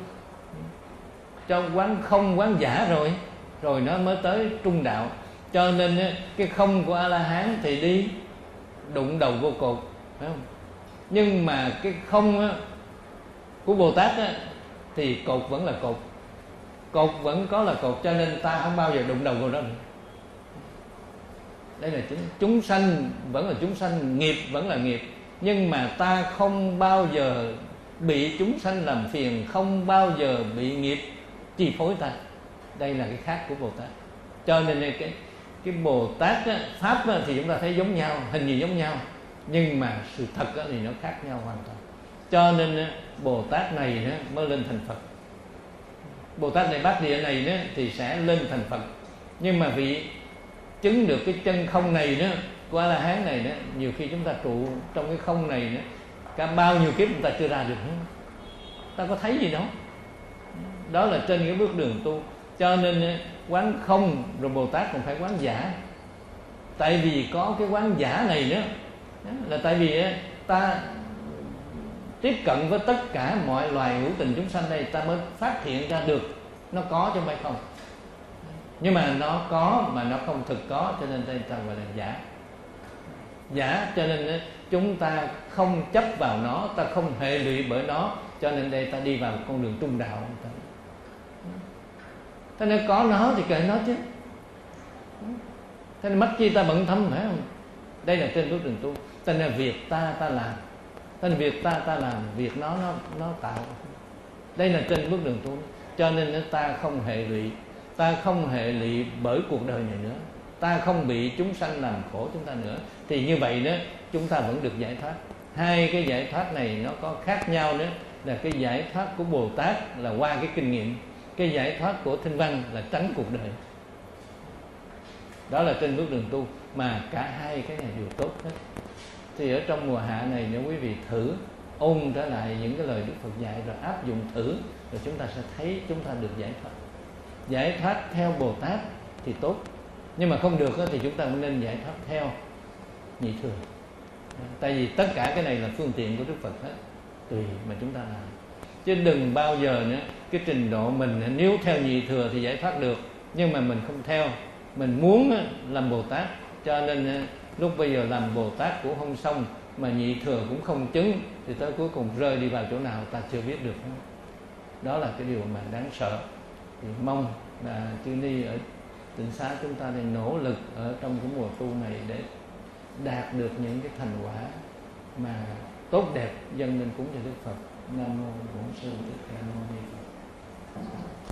Cho quán không, quán giả rồi Rồi nó mới tới trung đạo. Cho nên cái không của A-la-hán thì đi đụng đầu vô cột, phải không? Nhưng mà cái không á, của Bồ Tát á, thì cột vẫn là cột. Cột vẫn có là cột, cho nên ta không bao giờ đụng đầu vào đó nữa. Đây là chúng, chúng sanh vẫn là chúng sanh, nghiệp vẫn là nghiệp. Nhưng mà ta không bao giờ bị chúng sanh làm phiền, không bao giờ bị nghiệp chi phối ta. Đây là cái khác của Bồ Tát. Cho nên cái, cái Bồ Tát á, Pháp á, thì chúng ta thấy giống nhau, hình gì giống nhau, nhưng mà sự thật á, thì nó khác nhau hoàn toàn. Cho nên á, Bồ Tát này á, mới lên thành Phật. Bồ Tát này Bát Địa này á, thì sẽ lên thành Phật. Nhưng mà vị chứng được cái chân không này đó, của A-la-hán này đó, nhiều khi chúng ta trụ trong cái không này đó, cả bao nhiêu kiếp chúng ta chưa ra được nữa. Ta có thấy gì đâu. Đó là trên cái bước đường tu. Cho nên quán không rồi Bồ Tát còn phải quán giả. Tại vì có cái quán giả này nữa, là tại vì ta tiếp cận với tất cả mọi loài hữu tình chúng sanh đây, ta mới phát hiện ra được nó có chứ không phải không. Nhưng mà nó có mà nó không thực có, cho nên đây ta gọi là giả. Giả cho nên chúng ta không chấp vào nó, ta không hệ lụy bởi nó, cho nên đây ta đi vào con đường trung đạo. Thế nên có nó thì kệ nó chứ. Thế nên mắc chi ta bận tâm, phải không? Đây là trên bước đường tu. Thế nên việc ta ta làm, thế nên việc ta ta làm, việc nó nó nó tạo. Đây là trên bước đường tu. Cho nên ta không hệ lụy, ta không hệ lụy bởi cuộc đời này nữa, ta không bị chúng sanh làm khổ chúng ta nữa. Thì như vậy đó, chúng ta vẫn được giải thoát. Hai cái giải thoát này nó có khác nhau nữa, là cái giải thoát của Bồ Tát là qua cái kinh nghiệm, cái giải thoát của Thanh Văn là tránh cuộc đời. Đó là trên bước đường tu, mà cả hai cái này đều tốt hết. Thì ở trong mùa hạ này, nếu quý vị thử ôn trở lại những cái lời Đức Phật dạy rồi áp dụng thử, rồi chúng ta sẽ thấy chúng ta được giải thoát. Giải thoát theo Bồ Tát thì tốt, nhưng mà không được thì chúng ta cũng nên giải thoát theo nhị thừa. Tại vì tất cả cái này là phương tiện của Đức Phật hết, tùy mà chúng ta làm. Chứ đừng bao giờ nữa cái trình độ mình nếu theo nhị thừa thì giải thoát được, nhưng mà mình không theo, mình muốn làm Bồ Tát, cho nên lúc bây giờ làm Bồ Tát cũng không xong, mà nhị thừa cũng không chứng, thì tới cuối cùng rơi đi vào chỗ nào ta chưa biết được. Đó là cái điều mà đáng sợ. Thì mong là chư ni ở Tịnh Xá chúng ta nên nỗ lực ở trong cái mùa tu này để đạt được những cái thành quả mà tốt đẹp dâng lên cúng cho Đức Phật. Nam mô Bổn Sư Thích Ca Mâu Ni Phật.